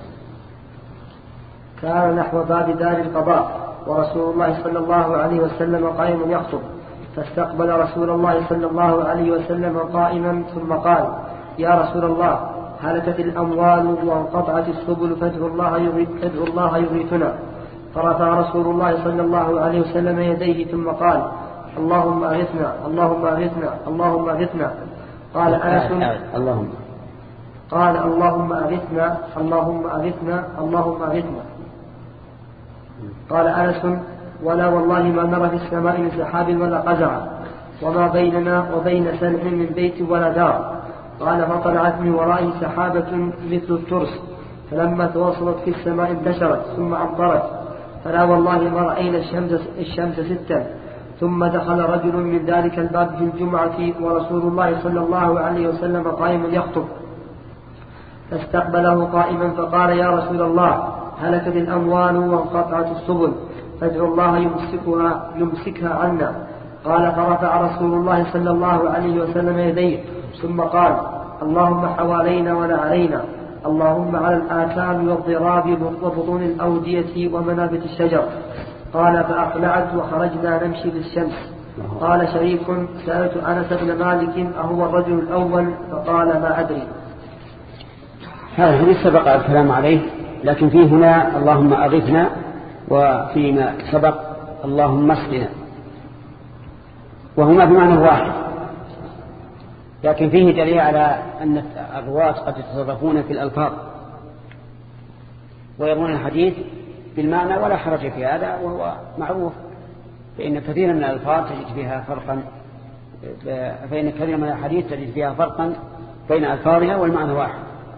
كان نحو باب دار القضاء ورسول الله صلى الله عليه وسلم قائم يخطب، فاستقبل رسول الله صلى الله عليه وسلم قائما ثم قال يا رسول الله هلكت الأموال وانقطعت السبل فادعوا الله فادعوا الله يغيثنا. فرفع رسول الله صلى الله عليه وسلم يديه ثم قال اللهم أغثنا اللهم أغثنا اللهم أغثنا. قال أنس اللهم قال اللهم أغثنا اللهم أغثنا اللهم أغثنا. قال أنس ولا والله ما نرى في السماء من سحاب ولا قزع وما بيننا وبين سلع من بيت ولا دار. قال فطلعت من ورائه سحابة مثل الترس، فلما توصلت في السماء انتشرت ثم أمطرت، فلا والله ما رأينا الشمس, الشمس ستا ثم دخل رجل من ذلك الباب في الجمعة ورسول الله صلى الله عليه وسلم قائم يخطب، فاستقبله قائما فقال: يا رسول الله، هلكت الأموال وانقطعت السبل، فادعوا الله يمسكها, يمسكها عنا. قال: فرفع رسول الله صلى الله عليه وسلم يديه ثم قال: اللهم حوالينا ولا علينا، اللهم على الآثام والضراب وبطون الأودية ومنابت الشجر. قال: فأقلعت وخرجنا نمشي بالشمس. قال شريك: سألت أنس بن مالك أهو الرجل الأول؟ فقال: ما أدري. هذا الحديث سبق الكلام عليه، لكن فيه هنا اللهم أغثنا، وفيما سبق اللهم اسقنا، وهما بمعنى واحد، لكن فيه دليل على أن الرواة قد يتصرفون في الألفاظ ويرون الحديث بالمعنى ولا حرج في هذا، وهو معروف، فإن كثيرا من الألفاظ تجد فيها فرقا فإن كثيرا من الحديث تجد فيها فرقا بين ألفاظها والمعنى واحد.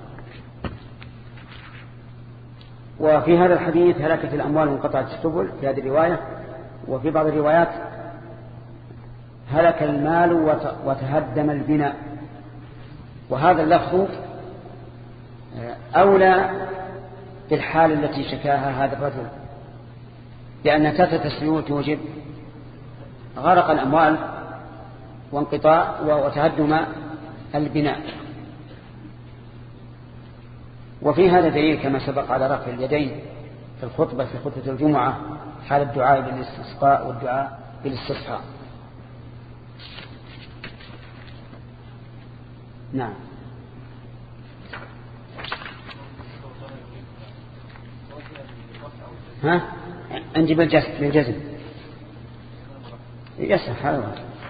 وفي هذا الحديث هلكت الأموال وانقطعت السبل في هذه الرواية، وفي بعض الروايات هلك المال وتهدم البناء. وهذا اللفظ أولى بالحال التي شكاها هذا الرجل، لأن كثرة السيول توجب غرق الأموال وانقطاع وتهدم البناء. وفي هذا دليل كما سبق على رفع اليدين في الخطبة في خطبة الجمعة حال الدعاء بالاستسقاء والدعاء بالاستصحاء. نعم. ها عندي بالجزم بالجزم يصح هذا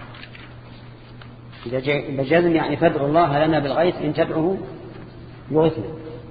إذا جاء بالجزم، يعني فادعوا الله لنا بالغيث إن تدعوه يغثنا.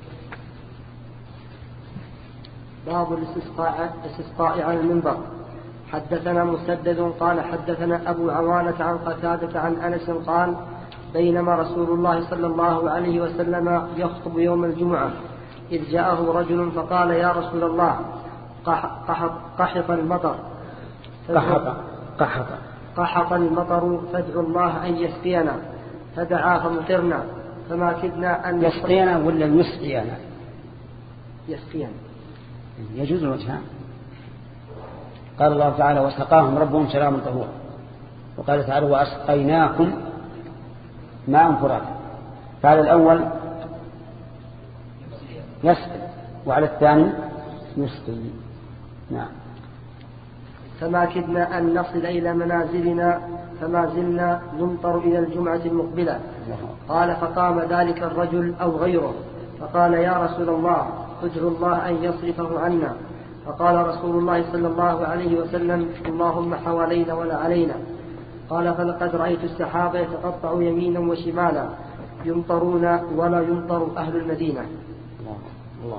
باب الاستسقاء الاستسقاء على المنبر. حدثنا مسدد قال حدثنا أبو عوانة عن قتادة عن أنس قال: بينما رسول الله صلى الله عليه وسلم يخطب يوم الجمعة إذ جاءه رجل فقال: يا رسول الله، قحط, قحط المطر قحط قحط قحط المطر فادعوا الله أن يسقينا. فدعا فمطرنا فما كدنا أن يسقينا ولا يسقينا؟ يسقينا يجوز الوجهان. قال الله تعالى: وسقاهم ربهم شرابا طهورا، وقال تعالى: وأسقيناكم ماء فراتا. فعلى الأول يسقي وعلى الثاني يسقي. نعم. فما كدنا أن نصل إلى منازلنا فما زلنا نمطر إلى الجمعة المقبلة. قال: فقام ذلك الرجل أو غيره فقال: يا رسول الله، ادعوا الله أن يصرفه عنا. فقال رسول الله صلى الله عليه وسلم: اللهم حوالينا ولا علينا. قال: فلقد رأيت السحابة يتقطع يمينا وشمالا يمطرون ولا يمطر أهل المدينة. الله الله.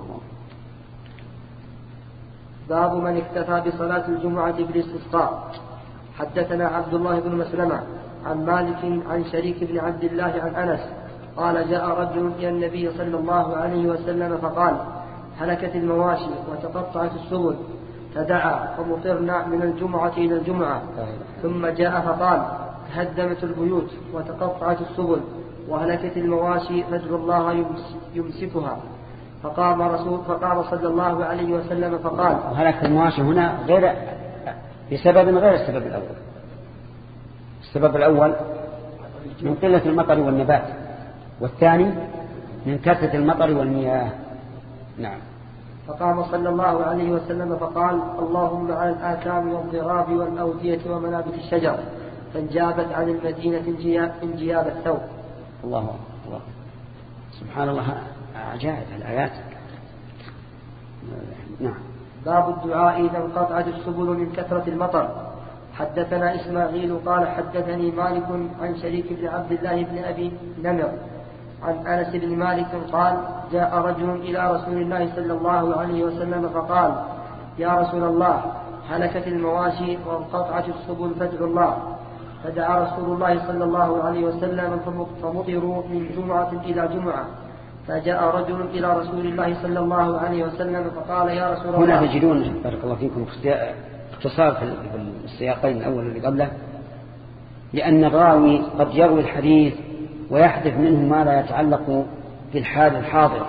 باب من اكتفى بصلاة الجمعة بالاستسقاء. حدثنا عبد الله بن مسلمة عن مالك عن شريك بن عبد الله عن أنس قال: جاء رجل إلى النبي صلى الله عليه وسلم فقال: هلكت المواشي وتقطعت السبل، فدعا فمطرنا من الجمعة إلى الجمعة. ثم جاء فقال: تهدمت البيوت وتقطعت السبل وهلكت المواشي، فادعوا الله يمسكها. فقام رسول فقام صلى الله عليه وسلم فقال: هلكت المواشي هنا غير بسبب غير السبب الأول. السبب الأول من قلة المطر والنبات، والثاني من كثرة المطر والمياه. نعم. فقام صلى الله عليه وسلم فقال: اللهم على الآثام والضراب والأودية ومنابت الشجر، فانجابت عن المدينة انجياب الثوب. الله الله. سبحان الله، عجائب الآيات. نعم. باب الدعاء إذا انقطعت السبل من كثرة المطر. حدثنا إسماعيل قال حدثني مالك عن شريك بن عبد الله بن أبي نمر عن أنس بن مالك قال: جاء رجل إلى رسول الله صلى الله عليه وسلم فقال: يا رسول الله، هلكت المواشي وانقطعت السبل، فادعوا الله. فدعا رسول الله صلى الله عليه وسلم فمطروا من جمعة إلى جمعة. فجاء رجل إلى رسول الله صلى الله عليه وسلم فقال: يا رسول الله. هنا تجدون بارك الله فيكم اختصار في السياقين الأول اللي قبله، لأن الراوي قد يروي الحديث ويحدث منه ما لا يتعلق بالحال الحاضر،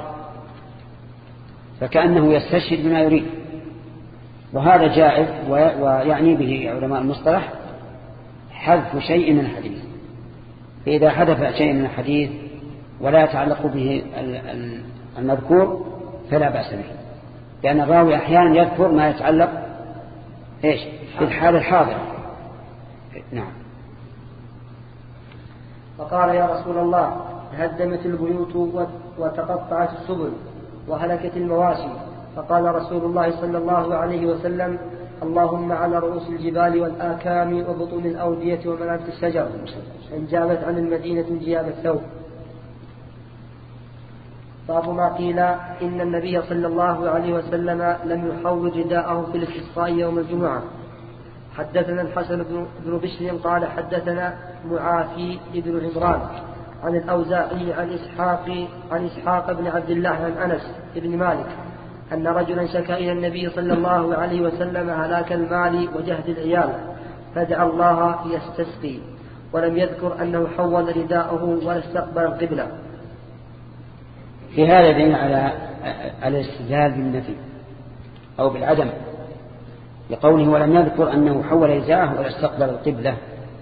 فكأنه يستشهد بما يريد، وهذا جائز، ويعني به علماء المصطلح حذف شيء من الحديث. فإذا حدث شيء من الحديث ولا يتعلق به المذكور فلا بأس به، لأن الراوي أحيانا يذكر ما يتعلق إيش بالحال الحاضر. نعم. فقال يا رسول الله هدمت البيوت وتقطعت السبل وهلكت المواشي، فقال رسول الله صلى الله عليه وسلم اللهم على رؤوس الجبال والآكام وبطون الأودية ومنابت الشجر إن جابت عن المدينة جياب الثوب. باب ما قيل إن النبي صلى الله عليه وسلم لم يحول رداءه في الاستسقاء يوم الجمعة. حدثنا الحسن بن بشر قال حدثنا معافي بن عمران عن الأوزاعي عن إسحاق عن إسحاق بن عبد الله عن أنس بن مالك أن رجلا شكا إلى النبي صلى الله عليه وسلم هلاك المال وجهد العيال، فدعا الله يستسقي، ولم يذكر أنه حول رداءه ولا استقبل القبلة. في هذا دين على الاستدلال بالنفي أو بالعدم، لقوله ولم يذكر أنه حول رداءه ولا استقبل القبلة،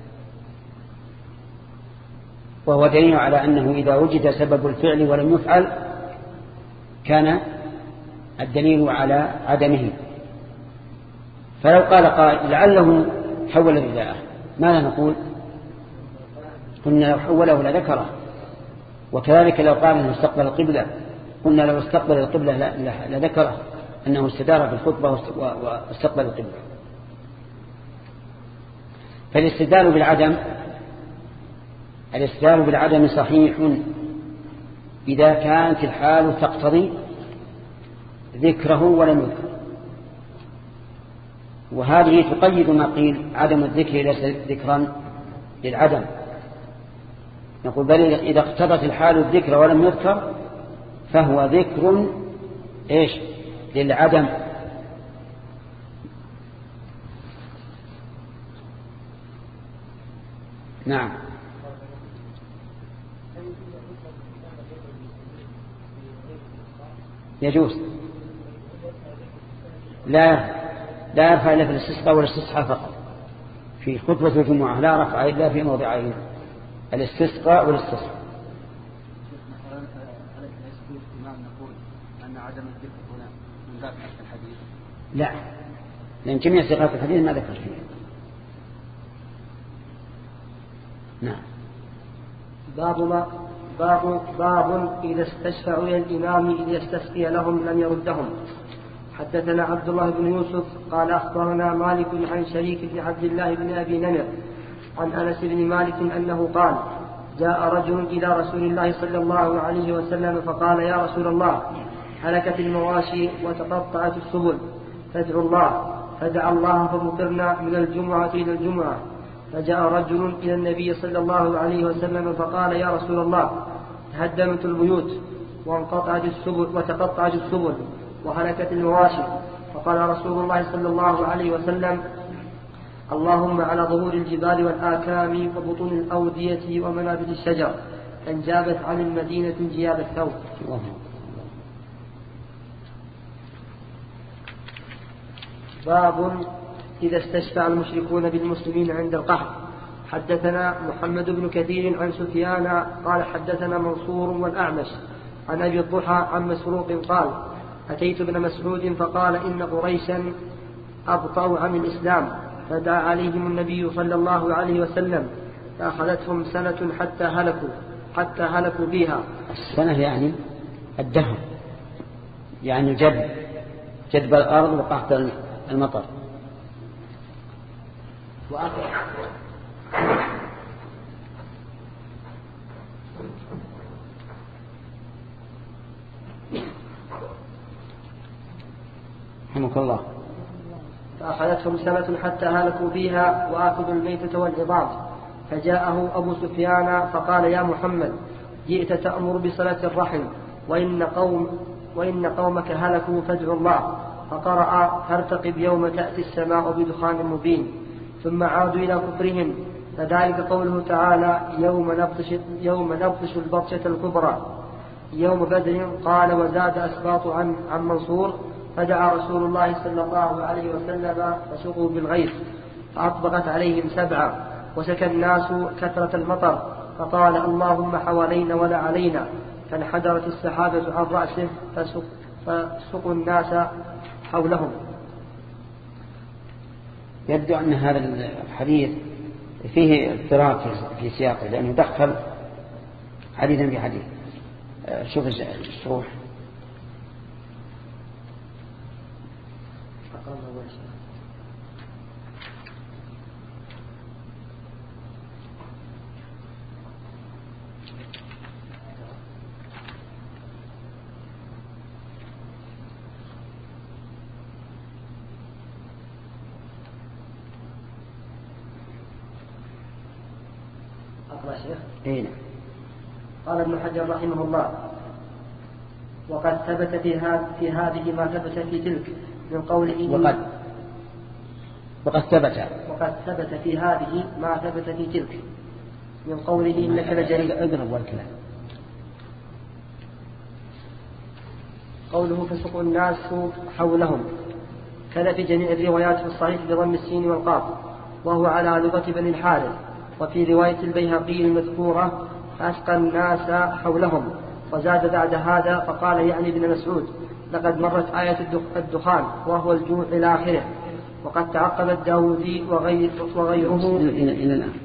وهو دليل على أنه إذا وجد سبب الفعل ولم يفعل كان الدليل على عدمه. فلو قال قائل لعله حول رداءه ماذا نقول؟ قلنا لو حوله لذكره. وكذلك لو قال أنه استقبل القبلة قلنا لو استقبل القبلة لذكره أنه استدار في الخطبة واستقبل القبلة. فالاستدلال بالعدم الاستدلال بالعدم صحيح إذا كانت الحال تقتضي ذكره ولم يذكر، وهذه تقيد ما قيل عدم الذكر ليس ذكرا للعدم. نقول بل إذا اقتضت الحال الذكر ولم يذكر فهو ذكر إيش للعدم. نعم. يجوز لا لا يرفع إلا في الاستسقاء والاستسحاء فقط. في خطبة الجمعة لا رفع إلا في موضعين الاستسقاء والاستسحاء. لا، لأن جميع صيغات الحديث ما ذكر فيه. نعم. باب ما باب باب إذا استشفعوا إلى الإمام إذ يستسقي لهم لم يردهم. حدثنا عبد الله بن يوسف قال أخبرنا مالك عن شريك بن عبد الله بن أبي نمر عن أنس بن مالك أنه قال جاء رجل إلى رسول الله صلى الله عليه وسلم فقال يا رسول الله هلكت المواشي وتقطعت السبل فادعوا الله، فدعا الله فمطرنا من الجمعة إلى الجمعة. فجاء رجل إلى النبي صلى الله عليه وسلم فقال يا رسول الله هدمت البيوت وانقطعت السبل وتقطعت السبل وهلكت المواشي. فقال رسول الله صلى الله عليه وسلم اللهم على ظهور الجبال والآكام وبطون الأودية ومنابت الشجر أن جابت عن المدينة جياب الثوب. باب إذا استشفع المشركون بالمسلمين عند القحط. حدثنا محمد بن كثير عن سفيان قال حدثنا منصور والأعمش عن أبي الضحى عن مسروق قال أتيت ابن مسعود فقال إن قريشا أبطأوا عن الإسلام، فدعا عليهم النبي صلى الله عليه وسلم فأخذتهم سنة حتى هلكوا حتى هلكوا فيها. السنة يعني الدهر، يعني الجدب جدب الأرض وقحط المطر. وآخر رحمك الله. فأخذتهم سنة حتى هلكوا فيها وآخذوا الميتة والعظام. فجاءه أبو سفيان فقال يا محمد جئت تأمر بصلاة الرحم وإن, قوم وإن قومك هلكوا فادعوا الله. فقرأ فارتقب يوم تأتي السماء بدخان مبين ثم عادوا إلى كفرهم، فذلك قوله تعالى يوم نبطش, يوم نبطش البطشة الكبرى يوم بدر. قال وزاد أسباط عن, عن منصور فدعا رسول الله صلى الله عليه وسلم فسقوا بالغيث فأطبقت عليهم سبعة وسكى الناس كثرة المطر فقال اللهم حوالينا ولا علينا، فانحدرت السحابة عن رأسه فسق فسقوا الناس حولهم. يبدو أن هذا الحديث فيه اضطراب في سياقه لأنه دخل حديثا في حديث. شوف الشروح. إيه. قال ابن حجر رحمه الله وقد ثبت في, في هذه ما ثبت في تلك من قوله وقد وقد ثبت وقد ثبت في هذه ما ثبت في تلك من قوله إنك لجريء. اضرب والكلام. قوله فسقوا الناس حولهم كذا في جميع الروايات في الصحيح بضم السين والقاف وهو على لغة بني الحارث. وفي رواية البيهقي المذكورة فأسقى الناس حولهم. وزاد بعد هذا فقال يعني ابن مسعود لقد مرت آية الدخان وهو الجوع إلى آخره. وقد تعقب الداودي وغير وغيره إلى الآن.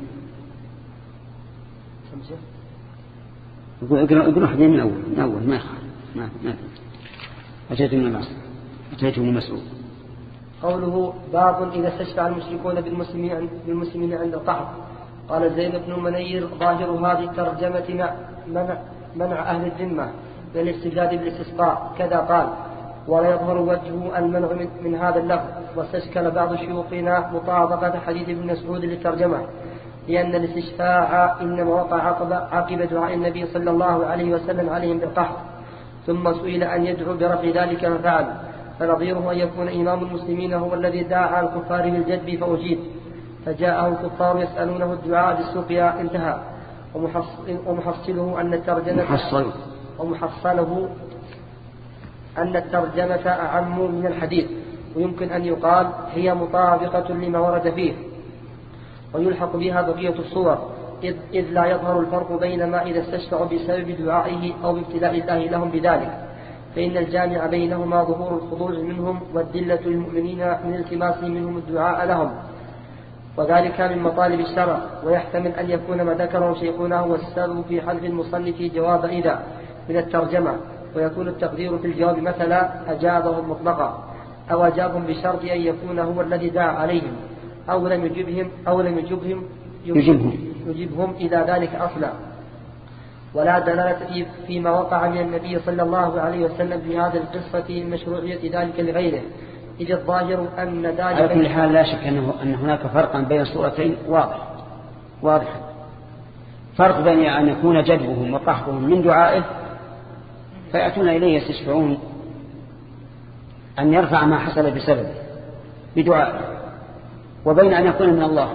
يقول أحد من أول من أول ما يخالف ما ما أتيت من المسعود أتيت من المسعود. قوله باب إذا استشفع المشركون بالمسلمين بالمسلمين عند القحط. قال زين بن منير ظاهر هذه الترجمة منع, منع أهل الذمة من الاستجلاب بالاستسقاء كذا قال. ولا يظهر وجهه المنع من, من هذا اللفظ. واستشكل بعض شيوخنا مطابقة حديث ابن مسعود للترجمة لأن الاستشفاع إنما وقع عقب, عقب دعاء النبي صلى الله عليه وسلم عليهم بالقحط ثم سئل أن يدعو برفع ذلك ففعل. فنظيره أن يكون إمام المسلمين هو الذي دعا الكفار بالجدب فأجيب فجاءه الكفار يسألونه الدعاء بالسقيا انتهى. ومحصله أن الترجمة محصل ومحصله أن الترجمة أعم من الحديث ويمكن أن يقال هي مطابقة لما ورد فيه ويلحق بها بقية الصور إذ, إذ لا يظهر الفرق بين ما إذا استشفعوا بسبب دعائه أو ابتلاء الله لهم بذلك فإن الجامع بينهما ظهور الخضوع منهم والذلة للمؤمنين من التماس منهم الدعاء لهم وذلك من مطالب الشرع. ويحتمل أن يكون ما ذكره شيخنا هو السبب في حذف المصنف جواب إذا من الترجمة ويكون التقدير في الجواب مثلا أجابهم مطلقا أو أجابهم بشرط أن يكون هو الذي دعا عليهم أو لم يجبهم أو لم يجبهم يجبهم, يجبهم إلى ذلك أصلا. ولا دلالة فيما وقع من النبي صلى الله عليه وسلم في هذه القصة مشروعية ذلك لغيره إذ الظاهر أن ذلك على كل حال لا شك أنه أن هناك فرقا بين الصورتين واضح واضح فرق بين أن يكون جدبهم وقحطهم من دعائه فيأتون إليه يستشفعون أن يرفع ما حصل بسببه بدعائه وبين أن يكون من الله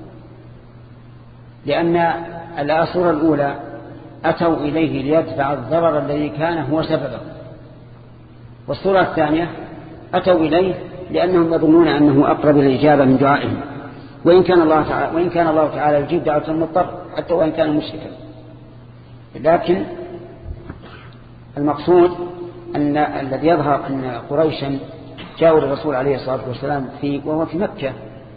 لأن الصورة الأولى أتوا إليه ليدفع الضرر الذي كان هو سببه والصورة الثانية أتوا إليه لأنهم يظنون أنه أقرب الإجابة من دعائهم وإن كان الله تعالى وإن كان الله تعالى يجيب دعوة المضطر حتى وإن كان مشركا. لكن المقصود أن الذي يظهر أن قريشا جاءوا للرسول عليه الصلاة والسلام في وهو في مكة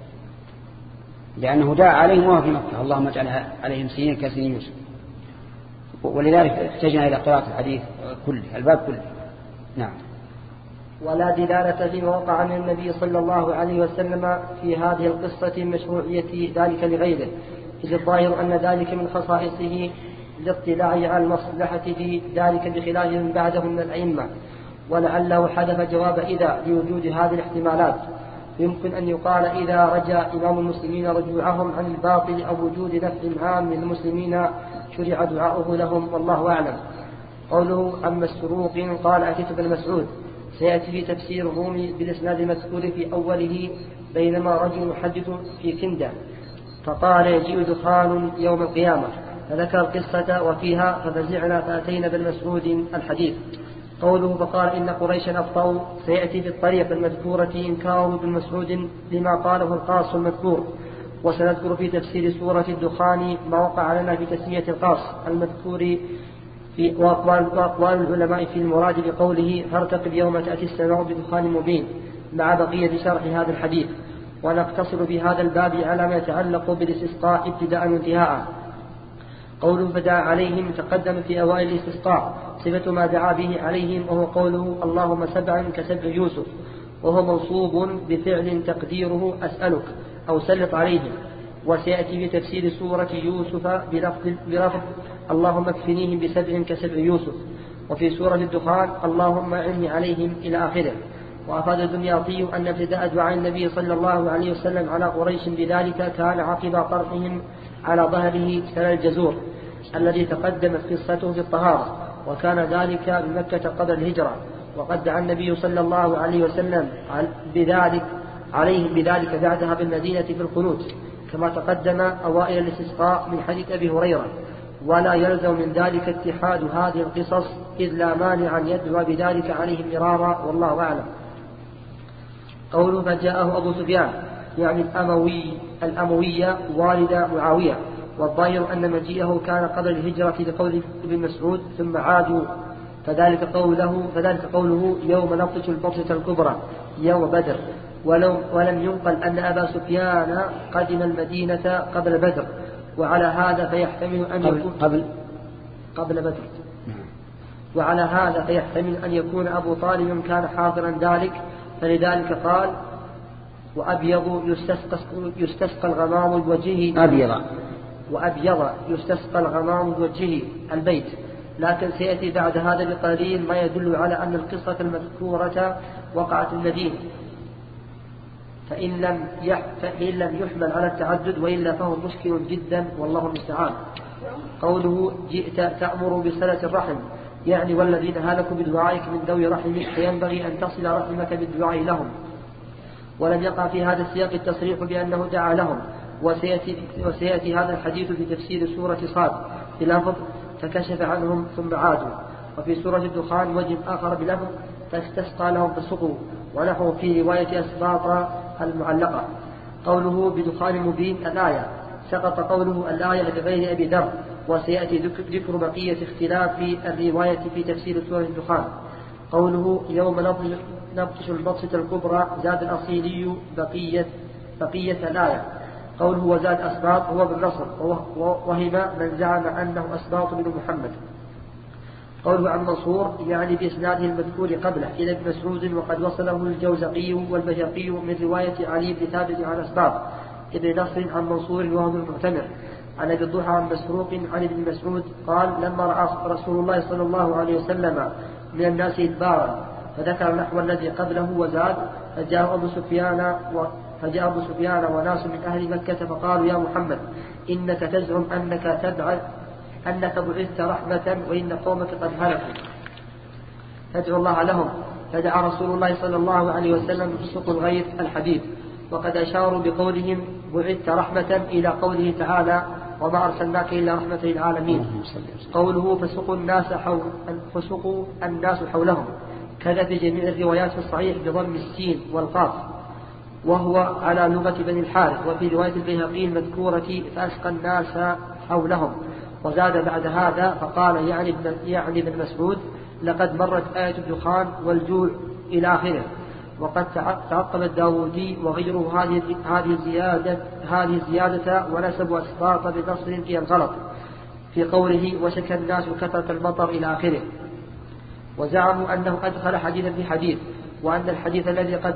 لأنه دعا عليهم وهو في مكة اللهم اجعلها عليهم سنين كسنين يوسف ولذلك احتجنا إلى قراءة الحديث كله الباب كله. نعم. ولا دلالة فيما وقع من النبي صلى الله عليه وسلم في هذه القصة مشروعية ذلك لغيره إذ الظاهر أن ذلك من خصائصه الاطلاع على المصلحة في ذلك بخلاف من بعده من الأئمة ولعله حدث جواب إذا لوجود هذه الاحتمالات. يمكن أن يقال إذا رجا إمام المسلمين رجوعهم عن الباطل أو وجود نفع عام للمسلمين شرع دعاؤه لهم والله أعلم. قوله أما السروق قال أتيت بن مسعود سيأتي في تفسير الرومي بالإسناد المذكور في أوله بينما رجل يحدث في كندة فقال يجيء دخان يوم القيامة، فذكر القصة وفيها ففزعنا فأتينا بن مسعود الحديث. قوله فقال إن قريشا أبطأوا، سيأتي في الطريق المذكورة إنكار ابن مسعود لما قاله القاص المذكور، وسنذكر في تفسير سورة الدخان ما وقع لنا في تسمية القاص المذكور في وأقوال, وأقوال العلماء في المراد بقوله فارتقب يوم تأتي السماء بدخان مبين مع بقية شرح هذا الحديث. ونقتصر بهذا الباب على ما يتعلق بالاستسقاء ابتداء وانتهاء. قوله فدعا عليهم تقدم في أوائل الاستسقاء صفة ما دعا به عليهم، وهو قوله اللهم سبعا كسبع يوسف، وهو منصوب بفعل تقديره أسألك أو سلط عليهم. وسيأتي في تفسير سورة يوسف بلفظ, بلفظ اللهم اكفنيهم بسبع كسبع يوسف. وفي سورة الدخان اللهم أعني عليهم إلى آخره. وأفاد الدمياطي أن ابتداء دعاء النبي صلى الله عليه وسلم على قريش بذلك كان عقب طرحهم على ظهره كالجزور الذي تقدمت قصته في الطهارة، وكان ذلك بمكة قبل الهجرة. وقد دعا النبي صلى الله عليه وسلم بذلك عليهم بذلك بعدها بالمدينة في القنوت كما تقدم أوائل الاستسقاء من حديث أبي هريرة. ولا يلزم من ذلك اتحاد هذه القصص إذ لا مانع أن يدعو بذلك عليهم مرارا، والله أعلم. قوله فجاءه أبو سفيان يعني الأموي الأموية والد معاوية، والظاهر أن مجيئه كان قبل الهجرة لقول ابن مسعود ثم عادوا، فذلك قوله, فذلك قوله يوم نبطش البطشة الكبرى يوم بدر. ولو ولم ينقل أن أبا سفيان قدم المدينة قبل بدر، وعلى هذا فيحتمل أن قبل يكون قبل, قبل بدر. وعلى هذا فيحتمل أن يكون أبو طالب كان حاضرا ذلك، فلذلك قال وأبيض يستسقى, يستسقى الغمام بوجهه أبيض وأبيض يستسقى الغمام بوجهه البيت. لكن سيأتي بعد هذا بقليل ما يدل على أن القصة المذكورة وقعت المدينة، فإن لم فإن لم يحمل على التعدد، وإلا فهو مشكل جدا والله المستعان. قوله جئت تأمر بصلة الرحم يعني والذين هلكوا بدعائك من ذوي رحمك فينبغي أن تصل رحمك بالدعاء لهم. ولم يقع في هذا السياق التصريح بأنه دعا لهم. وسيأتي, وسيأتي هذا الحديث في تفسير سورة صاد بلفظ فكشف عنهم ثم عادوا. وفي سورة الدخان وجه آخر بلفظ فاستسقى لهم فسقوا، ونحو في رواية أسباط المعلقة. قوله بدخان مبين الآية سقط قوله الآية لغير أبي ذر، وسيأتي ذكر بقية اختلاف الرواية في تفسير سورة الدخان. قوله يوم نبطش البطشة الكبرى زاد الأصيلي بقية, بقية الآية. قوله وزاد أسباط هو بالنصر، وهم من زعم أنه أسباط بن محمد. قوله عن منصور يعني بإسناده المذكور قبله إلى ابن مسعود، وقد وصله الجوزقي والبيهقي من رواية علي بن ثابت عن أسباط ابن نصر عن منصور وهو المعتمر عن أبي الضحى عن مسروق عن ابن مسعود قال لما رأى رسول الله صلى الله عليه وسلم من الناس إدبارا فذكر نحو الذي قبله وزاد فجاء أبو سفيان و فجاء أبو سفيان وناس من أهل مكة فقالوا يا محمد إنك تزعم أنك تبعث أنك بعثت رحمة وإن قومك قد هلكوا فادعو الله لهم. فدعا رسول الله صلى الله عليه وسلم بسوق الغيث الحديث. وقد أشاروا بقولهم بعثت رحمة إلى قوله تعالى وما أرسلناك إلا رحمة للعالمين. قوله فسقوا الناس حول فسقوا الناس حولهم كذا في جميع الروايات في الصحيح بضم السين والقاف، وهو على لغة بني الحارث. وفي رواية البيهقي المذكورة فأسقى الناس حولهم. وزاد بعد هذا فقال يعني ابن يعني ابن مسعود لقد مرت آية الدخان والجوع إلى آخره. وقد تعقب الداودي وغيره هذه هذه الزيادة هذه الزيادة ونسبوا أسباط بنصر في الغلط في قوله وشكى الناس كثرة المطر إلى آخره. وزعموا أنه أدخل حديثا في حديث، وأن الحديث الذي قد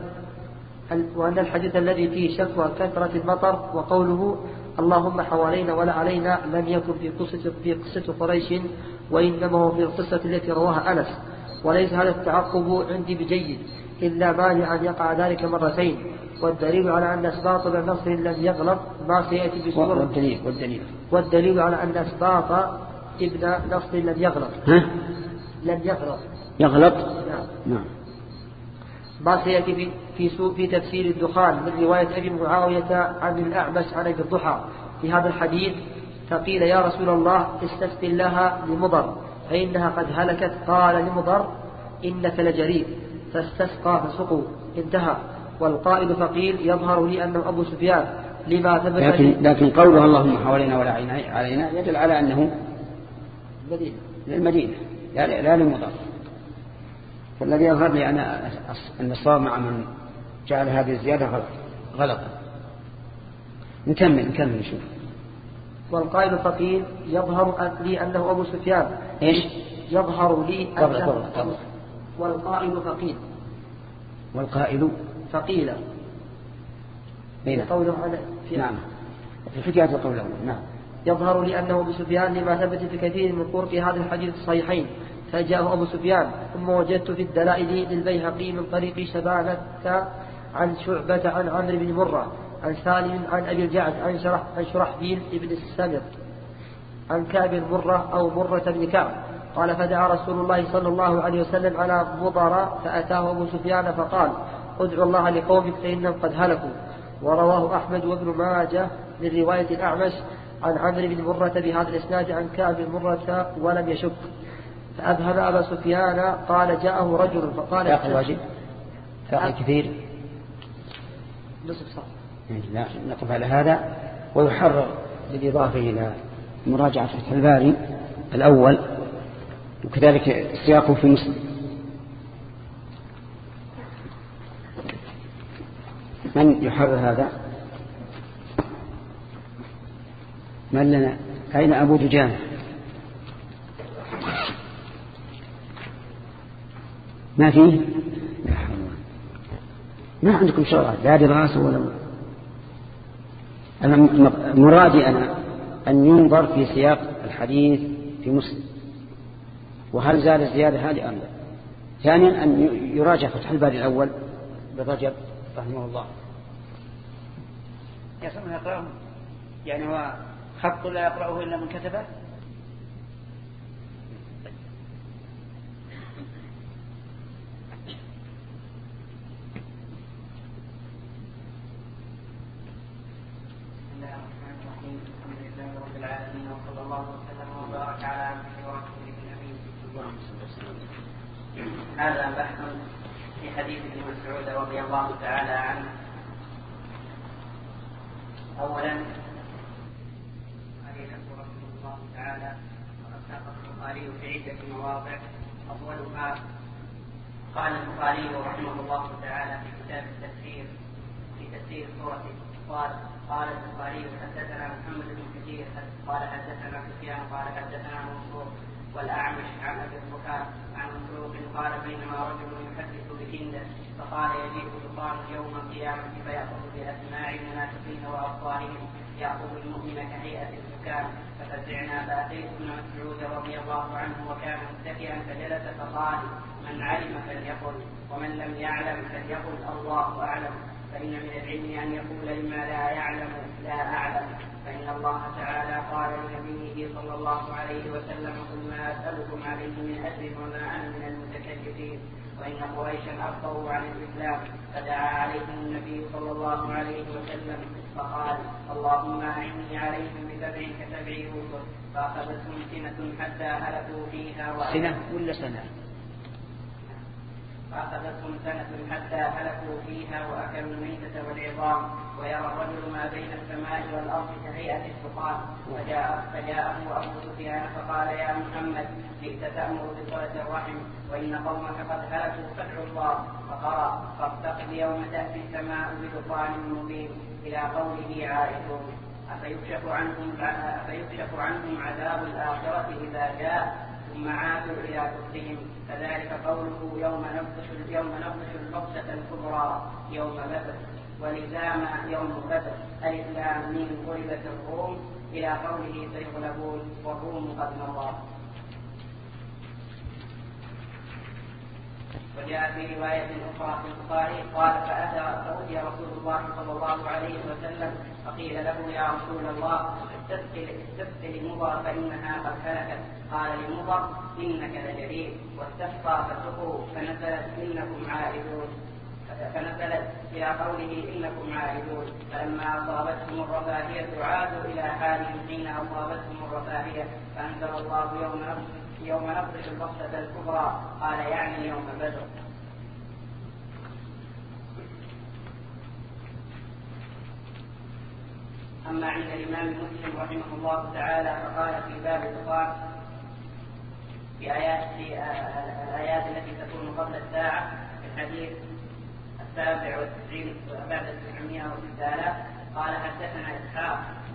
وأن الحديث الذي فيه شكوى كثرة المطر وقوله اللهم حوالينا ولا علينا لم يكن في قصة في قصة قريش، وإنما هو في القصة التي رواها أنس. وليس هذا التعقب عندي بجيد إلا مانع أن يقع ذلك مرتين. والدليل على أن أسباط بن نصر لم يغلط ما سيأتي بسورة والدليل, والدليل. والدليل على أن أسباط ابن نصر لم يغلط ها؟ لم يغلط يغلط نعم. نعم. باب سيأتي في في, سوء في تفسير الدخان من رواية أبي معاوية عن الأعمش عن أبي الضحى في هذا الحديث. فقيل يا رسول الله استسق لها لمضر فإنها قد هلكت. قال لمضر إنك لجريء، فاستسقى فسقوا. انتهى. والقائل فقيل يظهر لي أنه أبو سفيان لما ثبت. لكن, لكن قوله اللهم حوالينا ولا علينا يدل على أنه للمدينة لا, لا لمضر. والذي يظهر لي أنا أن الصواب مع من جعل هذه الزيادة غلط غلطا. نكمل نكمل نشوف. والقائل فقيل يظهر لي أنه أبو سفيان. إيش يظهر لي قبل أنه قبل قبل. والقائل فقيل والقائل فقيل بين قوله على في نعم في حكاية قوله نعم. يظهر لي أنه أبو سفيان لما ثبت في كثير من طرق هذا الحديث الصحيحين. فجاءه أبو سفيان. ثم وجدت في الدلائل للبيهقي من طريق شبانة عن شعبة عن عمرو بن مرة عن سالم عن أبي الجعد عن شرح عن شرحبيل ابن السمر عن كعب مرة أو مرة بن كعب قال فدعا رسول الله صلى الله عليه وسلم على مضر فأتاه أبو سفيان فقال ادعو الله لقومك فإنهم قد هلكوا. ورواه أحمد وابن ماجه من رواية الأعمش عن عمرو بن مرة بهذا الإسناد عن كعب مرة ولم يشك. فأبهم أبا سفيان قال جاءه رجل فقال يأخذ واجب يأخذ كثير نصف صح. لا نقف على هذا. ويحرر بالإضافة إلى مراجعة فتح الباري الأول وكذلك سياقه في مسلم. من يحرر هذا؟ من لنا؟ أين أبو دجانة؟ ما فيه؟ ما عندكم شرع لا دراسة ولا أنا مرادي أنا أن ينظر في سياق الحديث في مسلم وهل زال الزيادة هذه أم لا. ثانيا أن يراجع فتح الباري الأول برجب رحمه الله. يسمى يقرأه يعني هو خط لا يقرأه إلا من كتبه. هذا بحث في حديث ابن مسعود رضي الله تعالى عنه. أولا حديث رسول الله تعالى وقد ساق البخاري في عدة مواضع. أولها قال البخاري رحمه الله تعالى في كتاب التفسير في تفسير سورة قال قال البخاري حدثنا محمد بن كثير قال حدثنا سفيان قال حدثنا منصور والأعمش عن أبي الركاب عن مسروق قال بينما رجل يحدث بهند فقال يجيء سلطان يوم القيامة فيأخذ بأسماع المنافقين وأبصارهم يأخذ المؤمن كهيئة السكان. ففزعنا فأتيت ابن مسعود رضي الله عنه وكان متكئا فجلس فقال من علم فليقل ومن لم يعلم فليقل الله أعلم. فإن من العلم أن يقول لما لا يعلم لا أعلم. فإن الله تعالى قال لنبيه صلى الله عليه وسلم قل ما أسألكم عليه من أجر وما أنا من المتكلفين. وإن قريشا أبطوا عن الإسلام فدعا عليهم النبي صلى الله عليه وسلم فقال اللهم أعني عليهم بسبع كسبع يوسف. فأخذتهم سنة حتى هلكوا فيها سنة ولا سنة؟ فأخذتهم سنة حتى هلكوا فيها وأكلوا الميتة والعظام ويرى الرجل ما بين السماء والأرض كهيئة السقان. فجاء فجاءه أبو سفيان فقال يا محمد جئت تأمر بصلة الرحم وإن قومك قد هلكوا فادعوا الله. فقرأ فارتقب يوم تأتي السماء بدخان مبين إلى قوله عائدون أفيكشف عنهم أفيكشف عنهم عذاب الآخرة إذا جاء ثم عادوا إلى كفرهم. فذلك قوله يوم نبطش يوم نبطش البطشة الكبرى يوم بدر ولزام يوم بدر الإسلام من غلبت الروم إلى قوله سيغلبون والروم قد مضى. وجاء في رواية أخرى في البخاري قال فأتى فأتي رسول الله صلى الله عليه وسلم فقيل له يا رسول الله استسقي لمضر فإنها قد هلكت. قال لمضر إنك لجريء واستسقى فسقوا فنزلت إنكم عائدون. فنزلت إلى قوله إنكم عائدون. فلما أصابتهم الرفاهية عادوا إلى حالهم حين أصابتهم الرفاهية فأنزل الله يوم يوم نبطش البطشة الكبرى قال يعني يوم بدر. أما عند الإمام مسلم رحمه الله تعالى فقال في باب الدخان في آيات في الآيات التي تكون قبل الساعة في الحديث السابع والتسعين بعد التسعمائة وستة آلاف قال حدثنا إسحاق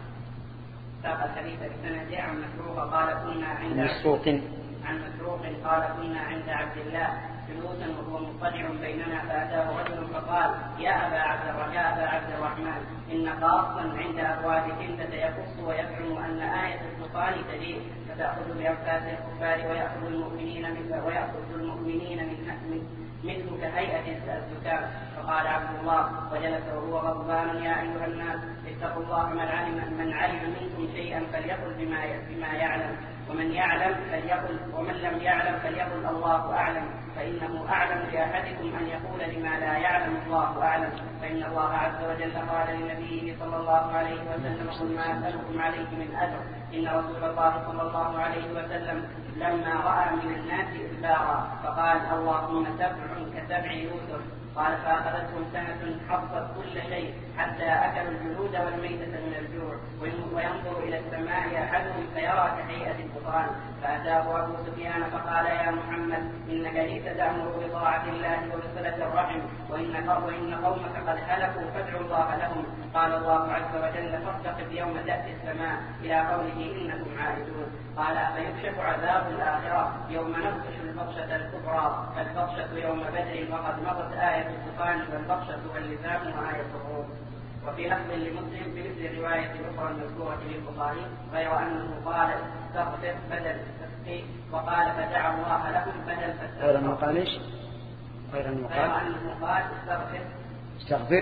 ساق الحديث بسنده عن مسروق قال كنا عند مسروق عن مسروق قال كنا عند عبد الله جلوسا وهو مضطجع بيننا فأتاه رجل فقال يا أبا عبد الرحمن يا أبا عبد الرحمن إن خاصا عند أبواب كندة يقص ويزعم أن آية الطوفان تجيء فتأخذ بأنفاس الكفار ويأخذ المؤمنين من ويأخذ المؤمنين من مثل كهيئة الزكام. فقال عبد الله وجلس وهو غضبان يا أيها الناس اتقوا الله من علم من علم منكم شيئا فليقل بما بما يعلم ومن يعلم فليقل ومن لم يعلم فليقل الله أعلم فإنه أعلم لأحدكم أن يقول لما لا يعلم الله أعلم. فإن الله عز وجل قال لنبيه صلى الله عليه وسلم قل ما أسألكم عليه من أجر. إن رسول الله صلى الله عليه وسلم لما رأى من الناس إدبارا فقال اللهم سبع كسبع يوسف قال فأخذتهم سنة حفظت كل شيء حتى أكلوا الجلود والميتة من الجوع وينظر إلى السماء أحدهم فيرى كهيئة القطران. فأتاه أبو سفيان فقال يا محمد إنك ليس تأمر بطاعة الله وبصلة الرحم وإن وإن قومك قد هلكوا فادعوا الله لهم. قال الله عز وجل فارتقب يوم تأتي السماء إلى قوله إنكم عائدون. قال فيكشف عذاب الآخرة يوم نبطش البطشة الكبرى فالبطشة يوم بدر وقد مضت آية الطوفان والبطشة واللزام وآية الروم. وفي لفظ لمسلم بمثل الرواية الأخرى المذكورة للبخاري غير أنه قال استغفر بدل التسقي وقال فدعا الله لهم بدل فاستغفر. غير أنه قال إيش؟ غير أنه قال غير أنه قال استغفر استغفر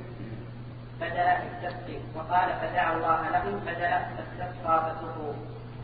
بدل التسقي وقال فدعا الله لهم بدل فاستغفر فتوبوا.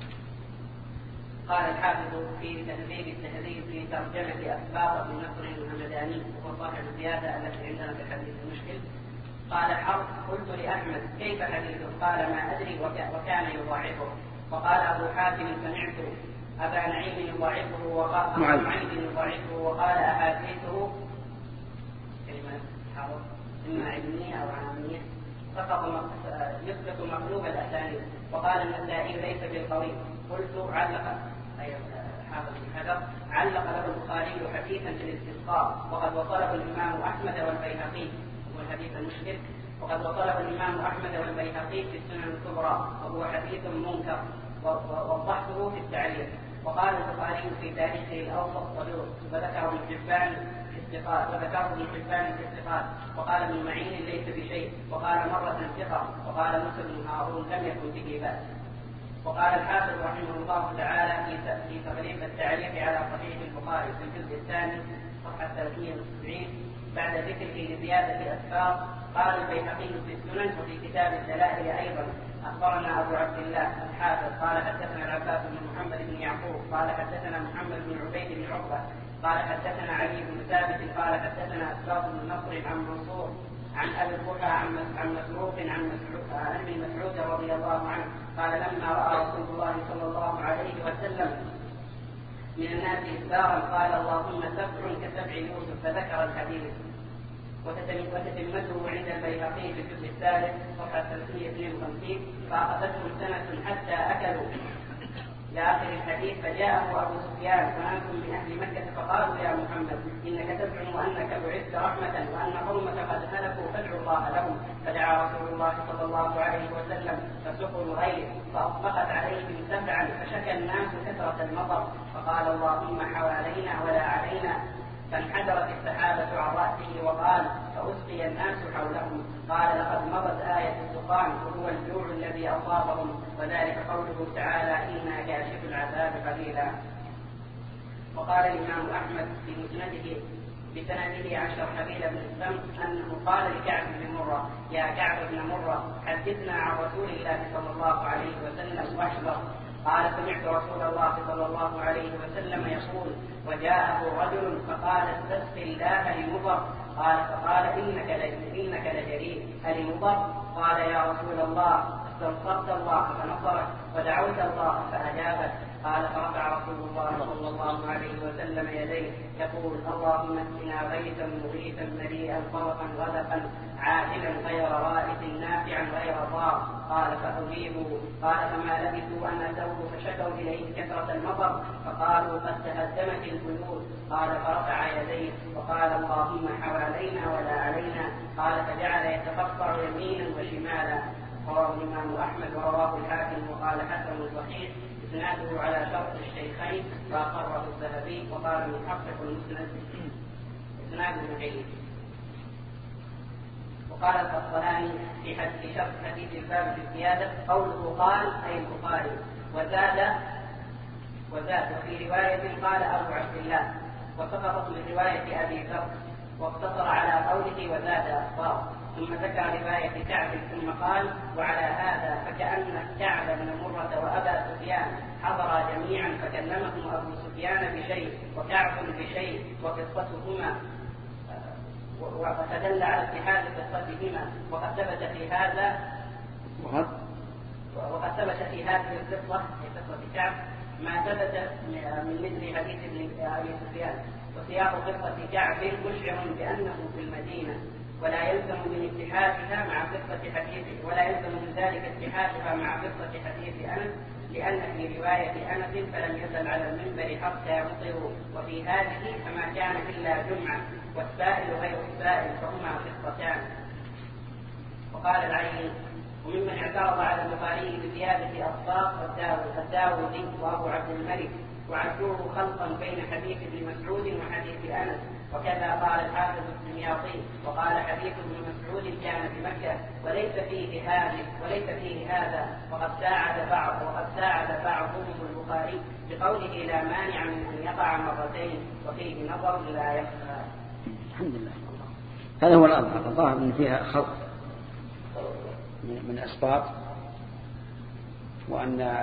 قال الحافظ في تهذيب التهذيب في ترجمة أسباط بن نصر الهمداني وهو صاحب الزيادة التي عندنا في الحديث المشكل قال حرب قلت لأحمد كيف حديثه قال ما أدري وكان يضاعفه. وقال أبو حاتم سمعت أبا نعيم يضاعفه وقال معيد يضاعفه وقال أحاديثه كلمة حرب إما علمية أو عامية فقط يثبت مقلوب الأسانيد. وقال النسائي ليس بالقوي. قلت علق أي حافظ بن حجر علق له البخاري حديثا في الاستسقاء وقد وصله الإمام أحمد والبيهقي هو الحديث المشكل وقد وصله الإمام أحمد والبيهقي في السنن الكبرى وهو حديث منكر ووضحته في التعليق. وقال البخاري في تاريخه الأوسط صدوق وذكر ابن حبان استقال وذكر ابن حبان الاستقال وقال ابن معين ليس بشيء وقال مرة ثقة وقال موسى بن هارون لم يكن به بأس. وقال الحافظ رحمه الله تعالى في تغليب التعليق على صحيح البخاري في الجزء الثاني صفحة ثلاثمائة وسبعين بعد ذكره لزيادة أسفار قال البيهقي في السنن وفي كتاب الدلائل أيضا أخبرنا أبو عبد الله الحافظ قال حدثنا العباس بن محمد بن يعقوب قال حدثنا محمد بن عبيد بن عقبة قال حدثنا علي بن ثابت قال حدثنا أسباط بن نصر عن منصور عن أبي الضحى عن مسروق عن ابن مسعود رضي الله عنه قال لما رأى رسول الله صلى الله عليه وسلم من الناس إسبارا قال اللهم سبع كسبع يوسف فذكر الحديث. وتتمته عند البيهقي في الجزء الثالث صفحة ثلاثمائة واثنين وخمسين فأخذتهم سنة حتى أكلوا لآخر الحديث فجاءه أبو سفيان وناس من أهل مكة فقالوا يا محمد إنك تزعم أنك بعثت رحمة وأن قومك قد هلكوا فادعوا الله لهم. فدعا رسول الله صلى الله عليه وسلم فسقوا الغيث فأطلقت عليهم سبعا فشكى الناس كثرة المطر فقال اللهم حوالينا ولا علينا فانحدرت السحابة عن رأسه وقال فأسقي الناس حولهم. قال لقد مضت آية الطوفان وهو الجوع الذي أصابهم وذلك قوله تعالى إنا كاشف العذاب قليلا. وقال الإمام أحمد في مسنده بسنده عن شرحبيل بن السم أنه قال لكعب بن مرة يا كعب بن مرة حدثنا عن رسول الله صلى الله عليه وسلم واحذر. قال سمعت رسول الله صلى الله عليه وسلم يقول وجاءه رجل فقال استسق الله لمضر قال فقال إنك إنك لجريء ألمضر؟ قال يا رسول الله استنصرت الله فنصرك ودعوت الله فأجابك. قال فرفع رسول الله صلى الله عليه وسلم يديه يقول اللهم اسقنا غيثا مغيثا مليئا فرقا غدقا عاجلا غير رائد نافعا غير ضار. قال فأجيبوا. قال فما لبثوا أن أتوه فشكوا إليه كثرة المطر فقالوا قد تهدمت البيوت. قال فرفع يديه وقال اللهم حوالينا ولا علينا. قال فجعل يتقطع يمينا وشمالا. رواه الإمام أحمد ورواه الحاكم وقال حسن صحيح إسناده على شرط الشيخين وأقره الذهبي وقال من حقق المسند إسناده جيد. وقال القسطلاني في حديث شرط حديث الباب في الزيادة قوله قال أي البخاري وزاد وزاد وفي رواية قال أبو عبد الله وسقطت من رواية أبي ذر واقتصر على قوله وزاد أخبار. ثم ذكر رواية كعب ثم قال وعلى هذا فكأن كعب بن مرة وأبا سفيان حضر جميعا فكلمهم أبو سفيان بشيء وكعب بشيء وقصتهما وتدل على اتحاد قصتهما وقد ثبت في هذا وقد ثبت في هذه القصة قصة كعب ما ثبت من مثل حديث ابن أبي سفيان. وسياق قصة كعب مشعر بأنه في المدينة ولا يلزم من اتحادها مع قصة حديثه ولا يلزم من ذلك اتحادها مع قصة حديث أنس لأن في رواية أنس فلم يزل على المنبر حتى يمطروا وفي هذه فما كان إلا جمعة والسائل غير السائل فهما قصتان. وقال العين وممن اعترض على البخاري بزيادة أصداق الداودي وأبو عبد الملك وعدوه خلطا بين حديث ابن مسعود وحديث أنس. وكذا قال الحافظ السمياطي وقال حديث ابن مسعود كان في مكة وليس فيه هذا وليس فيه هذا وقد ساعد بعض وقد ساعد بعضهم البخاري بقوله لا مانع من أن يقع مرتين وفيه نظر لا يخفى. الحمد لله. هذا هو الأظهر. الظاهر أن فيها خلق من الأسباب وأن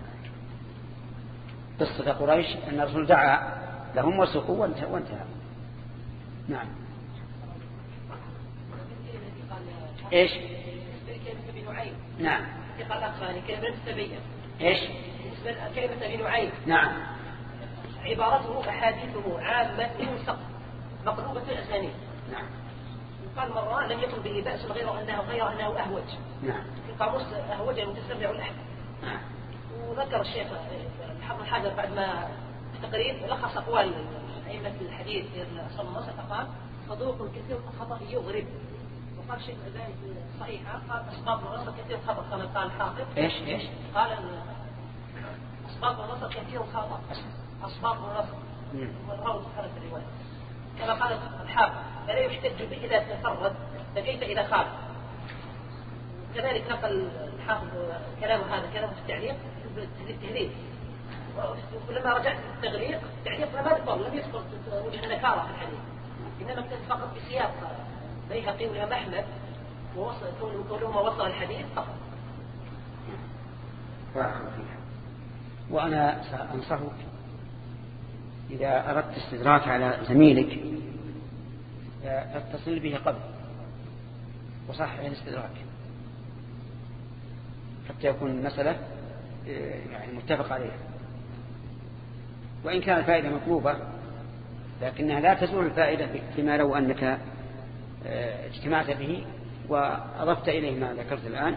قصة قريش أن الرسول دعا لهم وسقوا وانتهى. نعم. ايش؟ نعم. قال أخواني كلمة تبين. ايش؟ كلمة بن عين. نعم. عبارته أحاديثه عامة سقط مقلوبة الأسانيد. نعم. قال مرة لم يكن به بأس غير أنه غير أنه أهوج. نعم. في قاموس أهوج المتسرع الأحد. نعم. وذكر الشيخ الحافظ الحجر بعد ما تقريب لخص أقوال أئمة الحديث صلى الله عليه وسلم فقال صدوق كثير الخطأ يغرب. وقال شيء ذلك صحيحة قال أسباب الرسل كثير الخطأ كما قال الحافظ. إيش إيش؟ قال أسباب الرسل كثير الخطأ. أسباب الرسل. والراوي خالف الرواية. كما قال الحافظ فلا يحتج به إذا تفرد فكيف إذا خالف. كذلك نقل الحافظ كلام هذا كلامه في التعليق بالتهذيب. ولما رجعت التغليق التعليق ما ذكر لم يذكر وجه نكارة في الحديث إنما كان فقط بسياق بيهقي والإمام أحمد ووصل كلهما وصل الحديث فقط. وأنا سأنصحك إذا أردت استدراك على زميلك فاتصل به قبل وصحح الاستدراك حتى يكون المسألة يعني متفق عليها. وإن كان الفائدة مطلوبة لكنها لا تزول الفائدة فيما لو أنك اجتمعت به وأضفت إليه ما ذكرت الآن.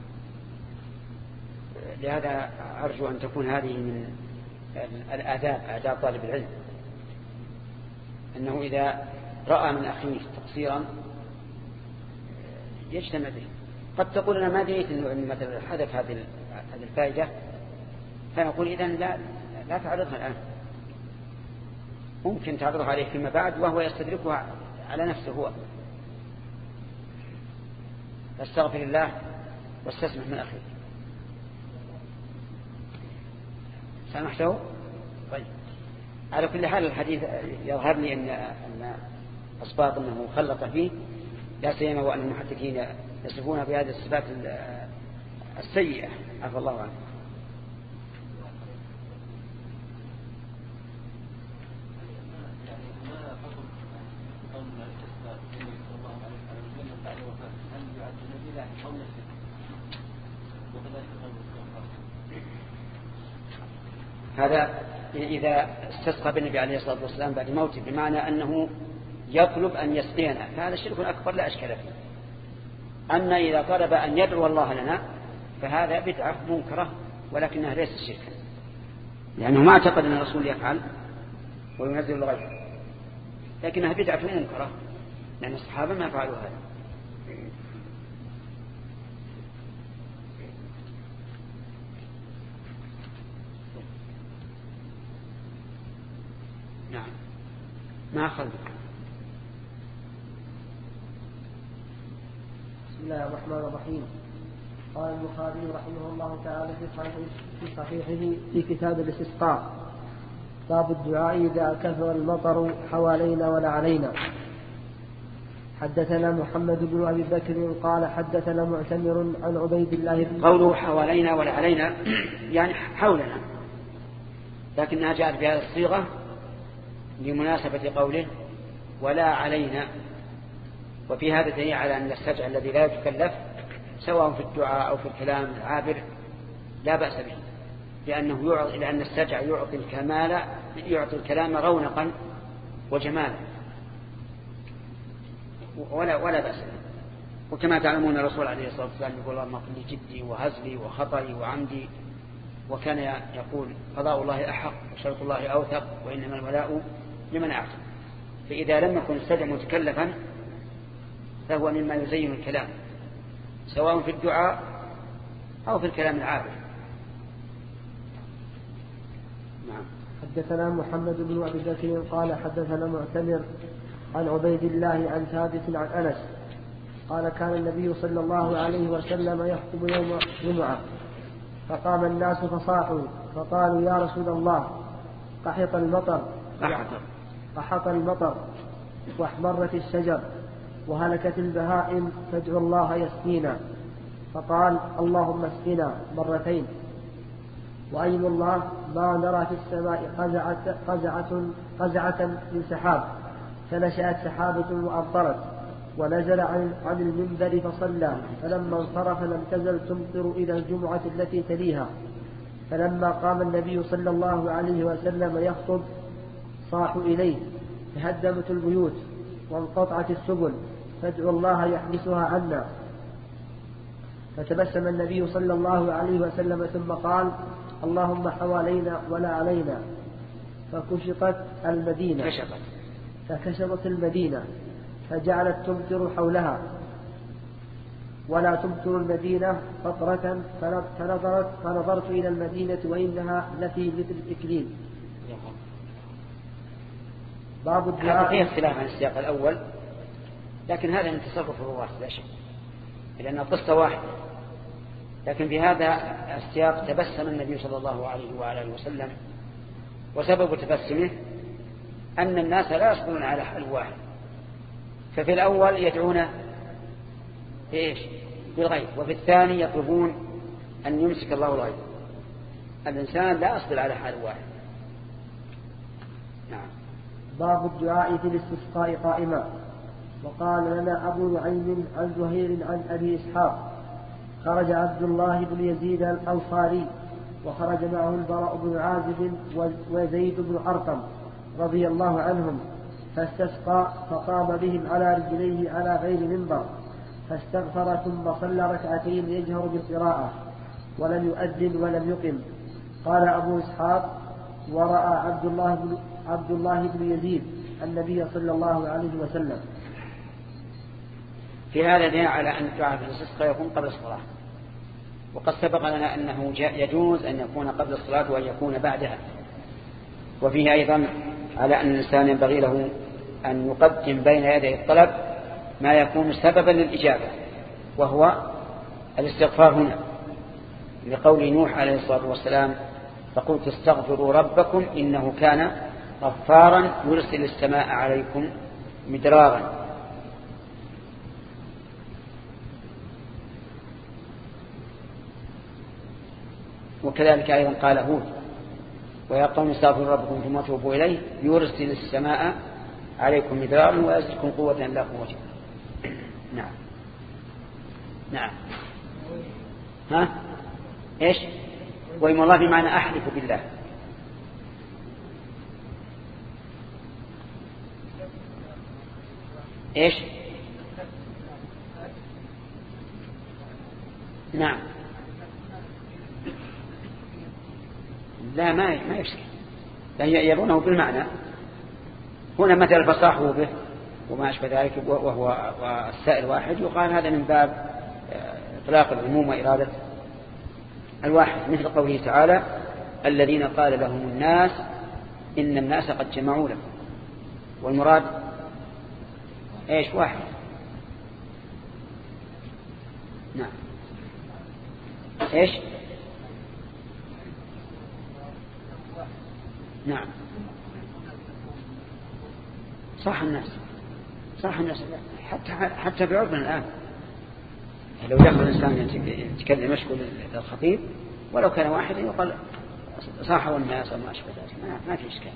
لهذا أرجو أن تكون هذه من الآداب آداب طالب العلم أنه إذا رأى من أخيه تقصيرا يجتمع به. قد تقول أنا ما دريت أنه مثلا حدث هذه الفائدة فنقول إذن لا لا تعرضها الآن ممكن تعرضها عليه فيما بعد وهو يستدركها على نفسه هو. فاستغفر الله واستسمح من أخيه. سامحته؟ طيب على كل حال الحديث يظهر لي أن أن أسباط أنه خلط فيه لا سيما وأن المحدثين يصفون بهذه الصفات السيئة عفى الله عنه. هذا إذا استسقى بالنبي عليه الصلاة والسلام بعد موته بمعنى أنه يطلب أن يسقينا، فهذا شرك أكبر لا أشكال فيه. أما إذا طلب أن يدعو الله لنا فهذا بدعة منكرة ولكنها ليست شركا، لأنه ما اعتقد أن الرسول يفعل وينزل الغيب، لكنها بدعة منكرة لأن الصحابة ما فعلوا هذا. نعم ما خلق. بسم الله الرحمن الرحيم. قال البخاري رحمه الله تعالى في صحيحه في كتاب الاستسقاء: باب الدعاء إذا كثر المطر حوالينا ولا علينا. حدثنا محمد بن أبي بكر قال حدثنا معتمر عن عبيد الله بن قوله حوالينا ولا علينا يعني حولنا، لكنها جاءت بهذه الصيغة لمناسبة قوله ولا علينا. وفي هذا دليل على أن السجع الذي لا يتكلف سواء في الدعاء أو في الكلام العابر لا بأس به، لأنه يعطي، لأن السجع يعطي الكمال، يعطي الكلام رونقا وجمالا ولا ولا بأس به. وكما تعلمون الرسول عليه الصلاة والسلام يقول اللهم اغفر لي جدي وهزلي وخطئي وعمدي، وكان يقول قضاء الله أحق وشرط الله أوثق وإنما الولاء لمن أعتق. فإذا لم يكن السجع متكلفا فهو مما يزين الكلام سواء في الدعاء أو في الكلام العابر. نعم. حدثنا محمد بن أبي بكر قال حدثنا معتمر عن عبيد الله عن ثابت عن أنس قال كان النبي صلى الله عليه وسلم يخطب يوم جمعة فقام الناس فصاحوا فقالوا يا رسول الله قحط المطر قحط المطر واحمرت الشجر وهلكت البهائم فادعوا الله يسقينا. فقال اللهم اسقنا مرتين. وأيم الله ما نرى في السماء قزعة, قزعة, قزعة من سحاب فنشأت سحابة وأمطرت ونزل عن, عن المنبر فصلى فلما انصرف لم تزل تمطر إلى الجمعة التي تليها. فلما قام النبي صلى الله عليه وسلم يخطب صاحوا إليه فهدمت البيوت وانقطعت السبل فادعوا الله يحبسها عنا. فتبسم النبي صلى الله عليه وسلم ثم قال اللهم حوالينا ولا علينا. فكشطت المدينة كشفت فكشفت المدينة فجعلت تمطر حولها ولا تمطر المدينة قطرة فنظرت, فنظرت إلى المدينة وإنها لفي مثل إكليل. باب الدعاء. هذا فيه اختلاف عن السياق الأول، لكن هذا من تصرف الرواة لا شك، لأن القصة واحدة. لكن في هذا السياق تبسم النبي صلى الله عليه وآله وسلم، وسبب تبسمه أن الناس لا يصبرون على حال واحد. ففي الأول يدعون إيش بالغيب، وفي الثاني يطلبون أن يمسك الله الغيب. الإنسان لا يصبر على حال واحد. نعم. باب الدعاء في الاستسقاء قائما. وقال لنا أبو نعيم عن زهير عن أبي إسحاق خرج عبد الله بن يزيد الأنصاري وخرج معه البراء بن عازب وزيد بن أرقم رضي الله عنهم فاستسقى فقام بهم على رجليه على غير منبر فاستغفر ثم صلى ركعتين يجهر بالقراءة ولم يؤذن ولم يقم. قال أبو إسحاق ورأى عبد الله بن, عبد الله بن يزيد النبي صلى الله عليه وسلم. في هذا دليل على أن الدعاء في الاستسقاء يكون قبل الصلاة، وقد سبق لنا أنه يجوز أن يكون قبل الصلاة وأن يكون بعدها. وفيه أيضا على أن الإنسان ينبغي له أن يقدم بين يدي الطلب ما يكون سببا للإجابة، وهو الاستغفار هنا، لقول نوح عليه الصلاة والسلام فقلت استغفروا ربكم إنه كان غفارا يرسل السماء عليكم مدرارا. وكذلك أيضا قال هود ويا قوم استغفروا ربكم ثم توبوا إليه يرسل السماء عليكم مدرارا ويزدكم قوة لا قوة. نعم نعم ها إيش وإما الله بمعنى أحلف بالله، إيش؟ نعم. لا ما ما يشكل، يرونه بالمعنى. هنا مثل فصاحه به وما أشبه ذلك وهو والسائل واحد، يقال هذا من باب إطلاق العموم وإرادة الواحد، مثل قوله تعالى الذين قال لهم الناس إن الناس قد جمعوا لكم، والمراد إيش؟ واحد. نعم. إيش؟ نعم صح الناس، صح الناس حتى حتى بعرفنا الآن لو دخل الإنسان يتكلم يشكل الخطيب ولو كان واحدا يقال صاحوا الناس وما أشبه ذلك، ما في إشكال.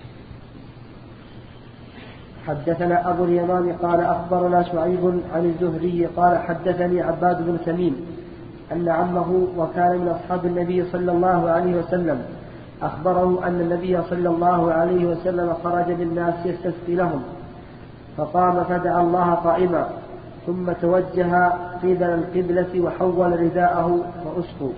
حدثنا أبو اليمان قال أخبرنا شعيب عن الزهري قال حدثني عباد بن تميم أن عمه وكان من أصحاب النبي صلى الله عليه وسلم أخبره أن النبي صلى الله عليه وسلم خرج للناس يستسقي لهم، فقام فدعا الله قائما ثم توجه قبل القبلة وحول رداءه فأسقوا.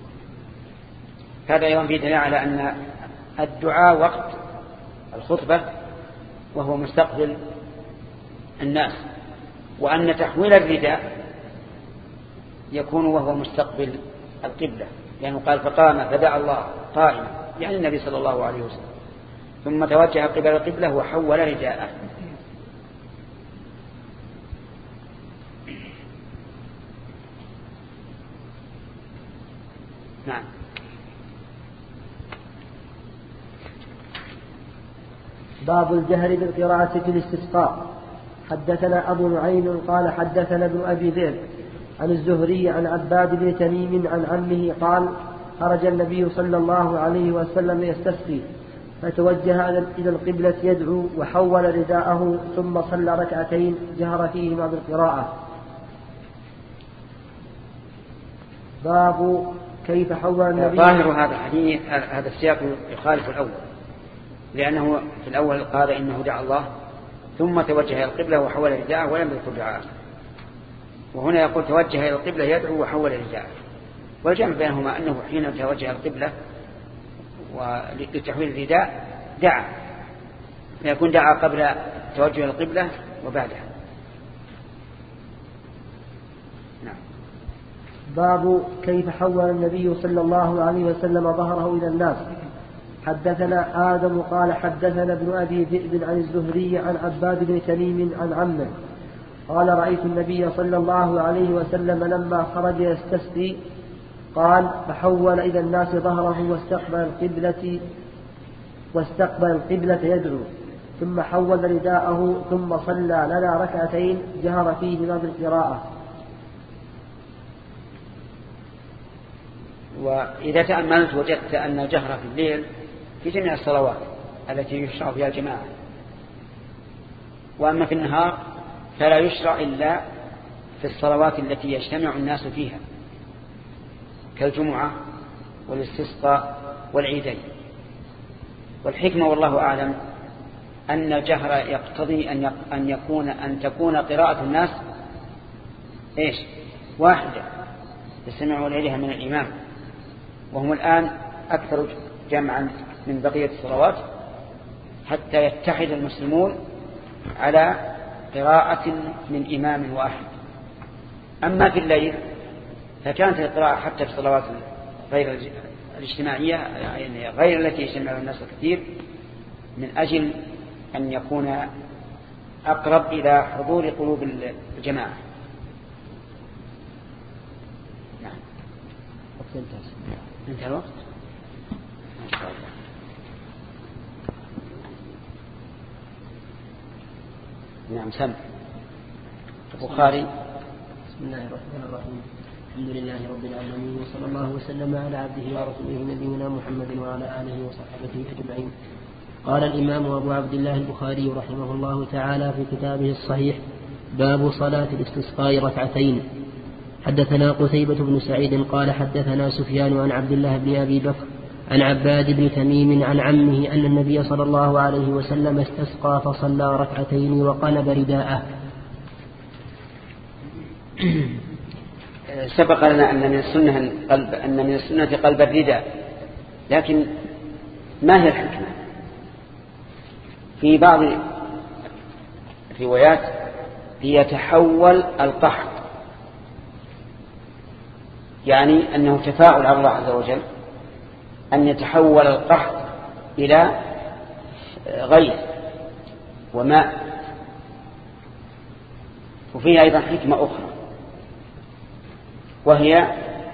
هذا يوم في دليل على أن الدعاء وقت الخطبة وهو مستقبل الناس، وأن تحويل الرداء يكون وهو مستقبل القبلة، يعني قال فقام فدعا الله قائما، يعني النبي صلى الله عليه وسلم، ثم توجه قبل القبلة وحول رداءه. نعم. باب الجهر بالقراءة في الاستسقاء. حدثنا أبو نعيم قال حدثنا ابن أبي ذئب عن الزهري عن عباد بن تميم عن عمه قال خرج النبي صلى الله عليه وسلم يستسقي فتوجه إلى القبلة يدعو وحول رداءه ثم صلى ركعتين جهر فيهما بالقراءة. باب كيف حول النبي. ظاهر هذا الحديث هذا السياق يخالف الأول، لأنه في الأول قال إنه دعا الله ثم توجه إلى القبلة وحول رداءه ولم يذكر دعاءه، وهنا يقول توجه إلى القبلة يدعو وحول رداءه، والجمع بينهما أنه حين توجه القبلة ولتحويل الرداء دعا، فيكون دعا قبل توجه القبلة وبعدها. نعم. باب كيف حول النبي صلى الله عليه وسلم ظهره إلى الناس. حدثنا آدم قال حدثنا ابن أبي ذئب عن الزهري عن عباد بن تميم عن عمه قال رأيت النبي صلى الله عليه وسلم لما خرج يستسقي قال فحول إلى الناس ظهره واستقبل القبلة واستقبل القبلة يدعو ثم حول رداءه ثم صلى لنا ركعتين جهر فيهما بالقراءة. وإذا تأملت وجدت أن الجهر في الليل في جميع الصلوات التي يشرع فيها الجماعة، وأما في النهار فلا يشرع إلا في الصلوات التي يجتمع الناس فيها كالجمعة والاستسقاء والعيدين. والحكمة والله أعلم أن الجهر يقتضي أن يكون أن تكون قراءة الناس إيش واحدة يستمعون إليها من الإمام، وهم الآن أكثر جمعا من بقية الصلوات حتى يتحد المسلمون على قراءة من إمام واحد. أما في الليل فكانت القراءة حتى في الصلوات غير الاجتماعية يعني غير التي يجتمع الناس كثير من أجل أن يكون أقرب إلى حضور قلوب الجماعة. نعم. انتهى الوقت. ما شاء الله. نعم. سم البخاري. بسم الله الرحمن الرحيم. الحمد لله رب العالمين وصلى الله وسلم على عبده ورسوله نبينا محمد وعلى آله وصحبه أجمعين. قال الإمام أبو عبد الله البخاري رحمه الله تعالى في كتابه الصحيح باب صلاة الاستسقاء ركعتين. حدثنا قتيبة بن سعيد قال حدثنا سفيان عن عبد الله بن أبي بكر عن عباد بن تميم عن عمه أن النبي صلى الله عليه وسلم استسقى فصلى ركعتين وقلب رداءه سبق لنا أن من السنة قلب أن من السنة قلب الرداء، لكن ما هي الحكمة؟ في بعض الروايات ليتحول القحط، يعني أنه تفاؤل على الله عز وجل أن يتحول القحط إلى غيث وماء. وفيها أيضا حكمة أخرى، وهي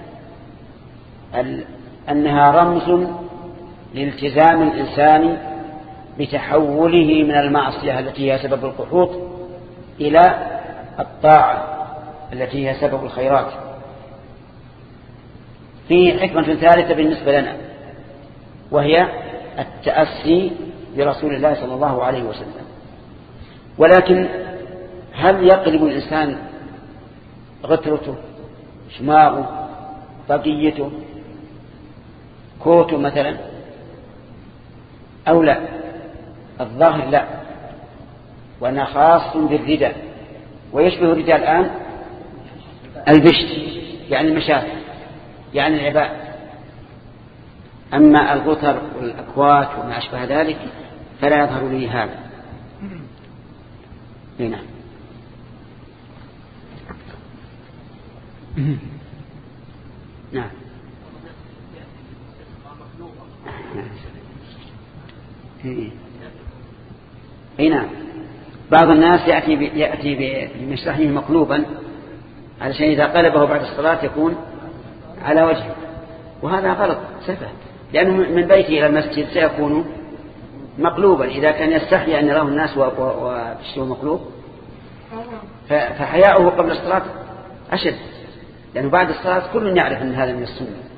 أنها رمز لالتزام الإنسان بتحوله من المعصية التي هي سبب القحوط إلى الطاعة التي هي سبب الخيرات. في حكمة ثالثة بالنسبة لنا، وهي التأسي برسول الله صلى الله عليه وسلم. ولكن هل يقلب الإنسان غترته، شماغه، طاقيته، كوته مثلا، أو لا؟ الظاهر لا، وأنا خاص بالرداء، ويشبه الرداء الآن البشت، يعني المشاكل، يعني العباء. أما الغتر والأكوات وما أشبه ذلك فلا يظهر لي هذا. هنا نعم. اي نعم. بعض الناس يأتي يأتي بمشرحه مقلوبا علشان إذا قلبه بعد الصلاة يكون على وجهه، وهذا غلط سفه، لأنه من بيته إلى المسجد سيكون مقلوبا. إذا كان يستحي أن يراه الناس وبشره مقلوب فحياؤه قبل الصلاة أشد، لأنه بعد الصلاة كل يعرف أن هذا من السنة.